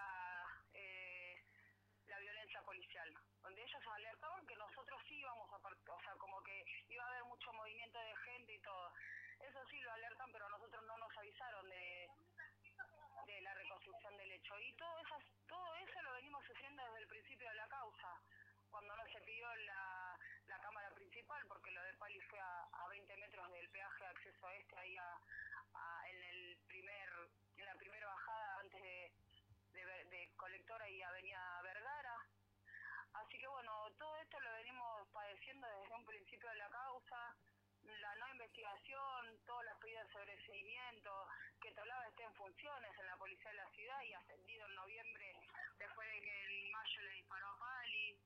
la violencia policial, donde ellos alertaban que nosotros sí íbamos o sea, como que iba a haber mucho movimiento de gente y todo. Eso sí lo alertan, pero a nosotros no nos avisaron de la reconstrucción del hecho. Y todo eso lo venimos sufriendo desde el principio de la causa, cuando no se pidió la cámara principal, porque lo de Pali fue a 20 metros del peaje de acceso a ahí en la primera bajada antes de Colectora y Avenida Vergara. Así que bueno, todo esto lo venimos padeciendo desde un principio de la causa, la no investigación, todos los pedidos de sobreseguimiento, que Tolaba esté en funciones en la policía de la ciudad y ascendido en noviembre después de que en mayo le disparó a Pali.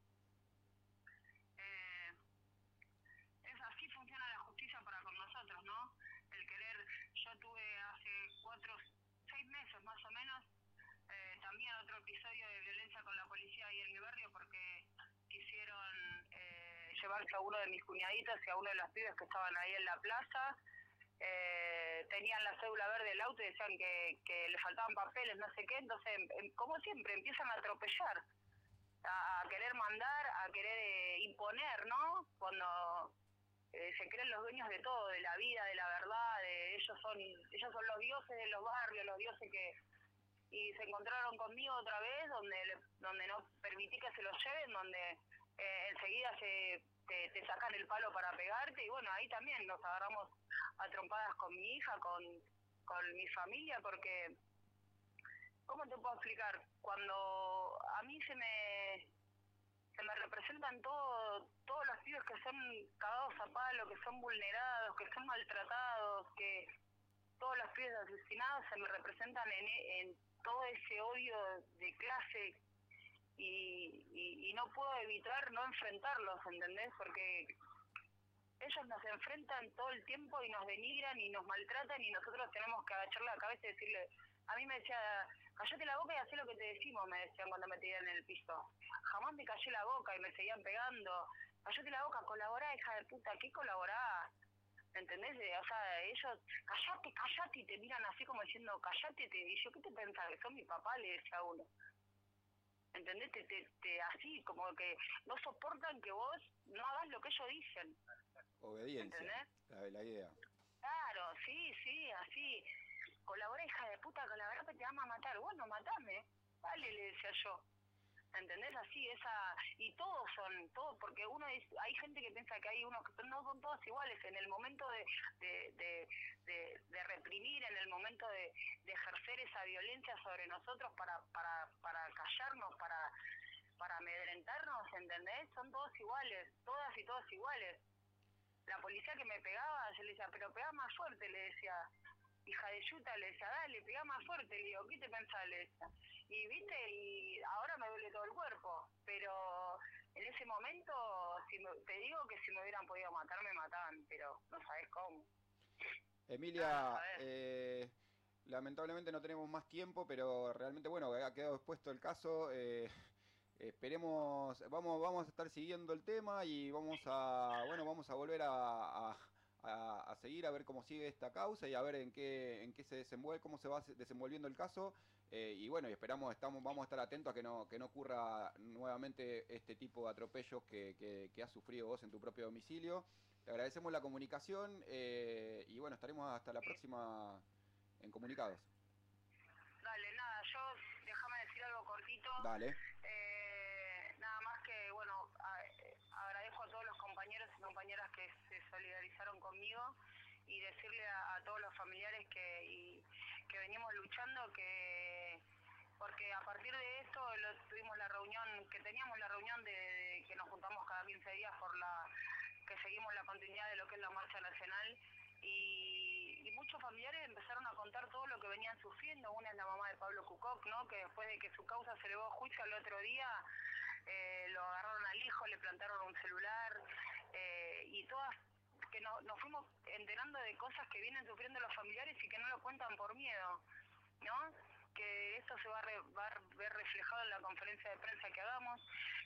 Así funciona la justicia para con nosotros, ¿no? El querer, yo tuve hace 6 meses más o menos, también otro episodio de violencia con la policía ahí en mi barrio, porque quisieron llevarse a uno de mis cuñaditos y a uno de los pibes que estaban ahí en la plaza. Tenían la cédula verde del auto y decían que le faltaban papeles, no sé qué, entonces, como siempre, empiezan a atropellar. a querer mandar, a querer imponer, ¿no? Cuando se creen los dueños de todo, de la vida, de la verdad, ellos son los dioses de los barrios, los dioses y se encontraron conmigo otra vez donde no permití que se los lleven, donde enseguida te sacan el palo para pegarte, y bueno, ahí también nos agarramos a trompadas con mi hija, con mi familia, porque ¿cómo te puedo explicar? Cuando a mí se me representan todos los pibes que son cagados a palo, que son vulnerados, que son maltratados, que todos los pibes asesinados se me representan en todo ese odio de clase, y no puedo evitar no enfrentarlos, ¿entendés? Porque ellos nos enfrentan todo el tiempo y nos denigran y nos maltratan, y nosotros tenemos que agachar la cabeza y decirle. A mí me decía, cállate la boca y hacé lo que te decimos, me decían cuando me tiraban en el piso. Jamás me callé la boca y me seguían pegando. Cállate la boca, colaborá, hija de puta, ¿qué colaborá? ¿Entendés? O sea, ellos, cállate, y te miran así como diciendo, cállate, y yo, ¿qué te pensás? Que son mi papá, le decía a uno. ¿Entendés? Así, como que no soportan que vos no hagas lo que ellos dicen. Obediencia. ¿Entendés? La idea. Claro, sí, así. Colabora, hija de puta, colabora, que te vamos a matar. Bueno, matame. Vale, le decía yo. ¿Entendés? Así, y todos, porque hay gente que piensa que hay unos que no son todos iguales. En el momento de reprimir, en el momento de ejercer esa violencia sobre nosotros para callarnos, para amedrentarnos, ¿entendés? Son todos iguales, todas y todos iguales. La policía que me pegaba, yo le decía, pero pegá más fuerte, le decía. Hija de yuta, le decía, dale, pegá más fuerte, le digo, ¿qué te pensás? Le decía. Y viste, y ahora me duele todo el cuerpo, pero en ese momento, te digo que si me hubieran podido matar, me mataban, pero no sabés cómo. Emilia, lamentablemente no tenemos más tiempo, pero realmente, bueno, ha quedado expuesto el caso. Esperemos, vamos a estar siguiendo el tema y vamos a volver a seguir, a ver cómo sigue esta causa y a ver en qué se desenvuelve, cómo se va desenvolviendo el caso, y bueno, y vamos a estar atentos a que no ocurra nuevamente este tipo de atropellos que has sufrido vos en tu propio domicilio. Te agradecemos la comunicación, y bueno, estaremos hasta la próxima en Comunicados. Dale, nada, déjame decir algo cortito. Dale. Nada más que, bueno, agradezco a todos los compañeros y compañeras que se solidarizaron conmigo, y decirle a todos los familiares que venimos luchando, porque a partir de esto teníamos la reunión de que nos juntamos cada 15 días que seguimos la continuidad de lo que es la marcha nacional, y muchos familiares empezaron a contar todo lo que venían sufriendo. Una es la mamá de Pablo Cucoc, ¿no? Que después de que su causa se elevó a juicio al otro día, lo agarraron al hijo, le plantaron un celular, y todas que nos fuimos enterando de cosas que vienen sufriendo los familiares y que no lo cuentan por miedo, ¿no? Que esto se va a ver reflejado en la conferencia de prensa que hagamos,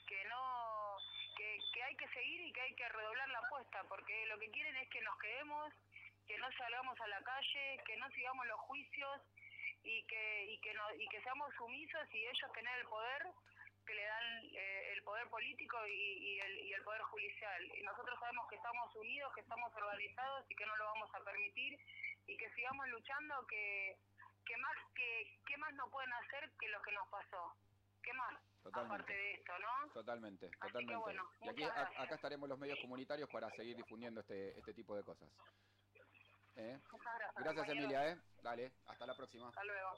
que hay que seguir y que hay que redoblar la apuesta, porque lo que quieren es que nos quedemos, que no salgamos a la calle, que no sigamos los juicios, y que seamos sumisos, y ellos tener el poder que le dan, el poder político y el poder judicial. Y nosotros sabemos que estamos unidos, que estamos organizados y que no lo vamos a permitir, y que sigamos luchando, ¿qué más no pueden hacer que lo que nos pasó? ¿Qué más? Totalmente. Aparte de esto, ¿no? Totalmente. Que bueno, y aquí acá estaremos los medios comunitarios para seguir difundiendo este tipo de cosas. Muchas gracias. Gracias, Emilia. Dale, hasta la próxima. Hasta luego.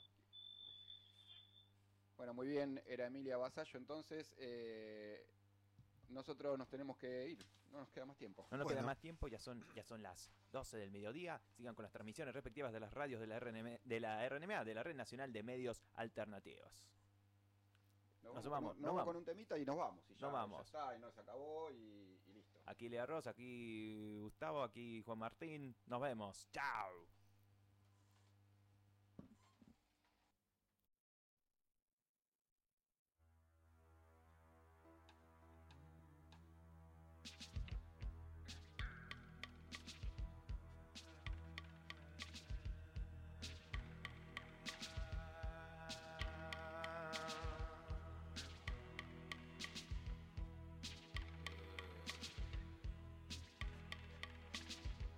Bueno, muy bien, era Emilia Vasallo, entonces nosotros nos tenemos que ir, no nos queda más tiempo. No nos queda más tiempo, ya son las 12 del mediodía. Sigan con las transmisiones respectivas de las radios de la RNMA, de la Red Nacional de Medios Alternativos. Nos vamos con un temita y nos vamos. Y ya está, y no se acabó y listo. Aquí Lea Rosa, aquí Gustavo, aquí Juan Martín. Nos vemos. ¡Chao!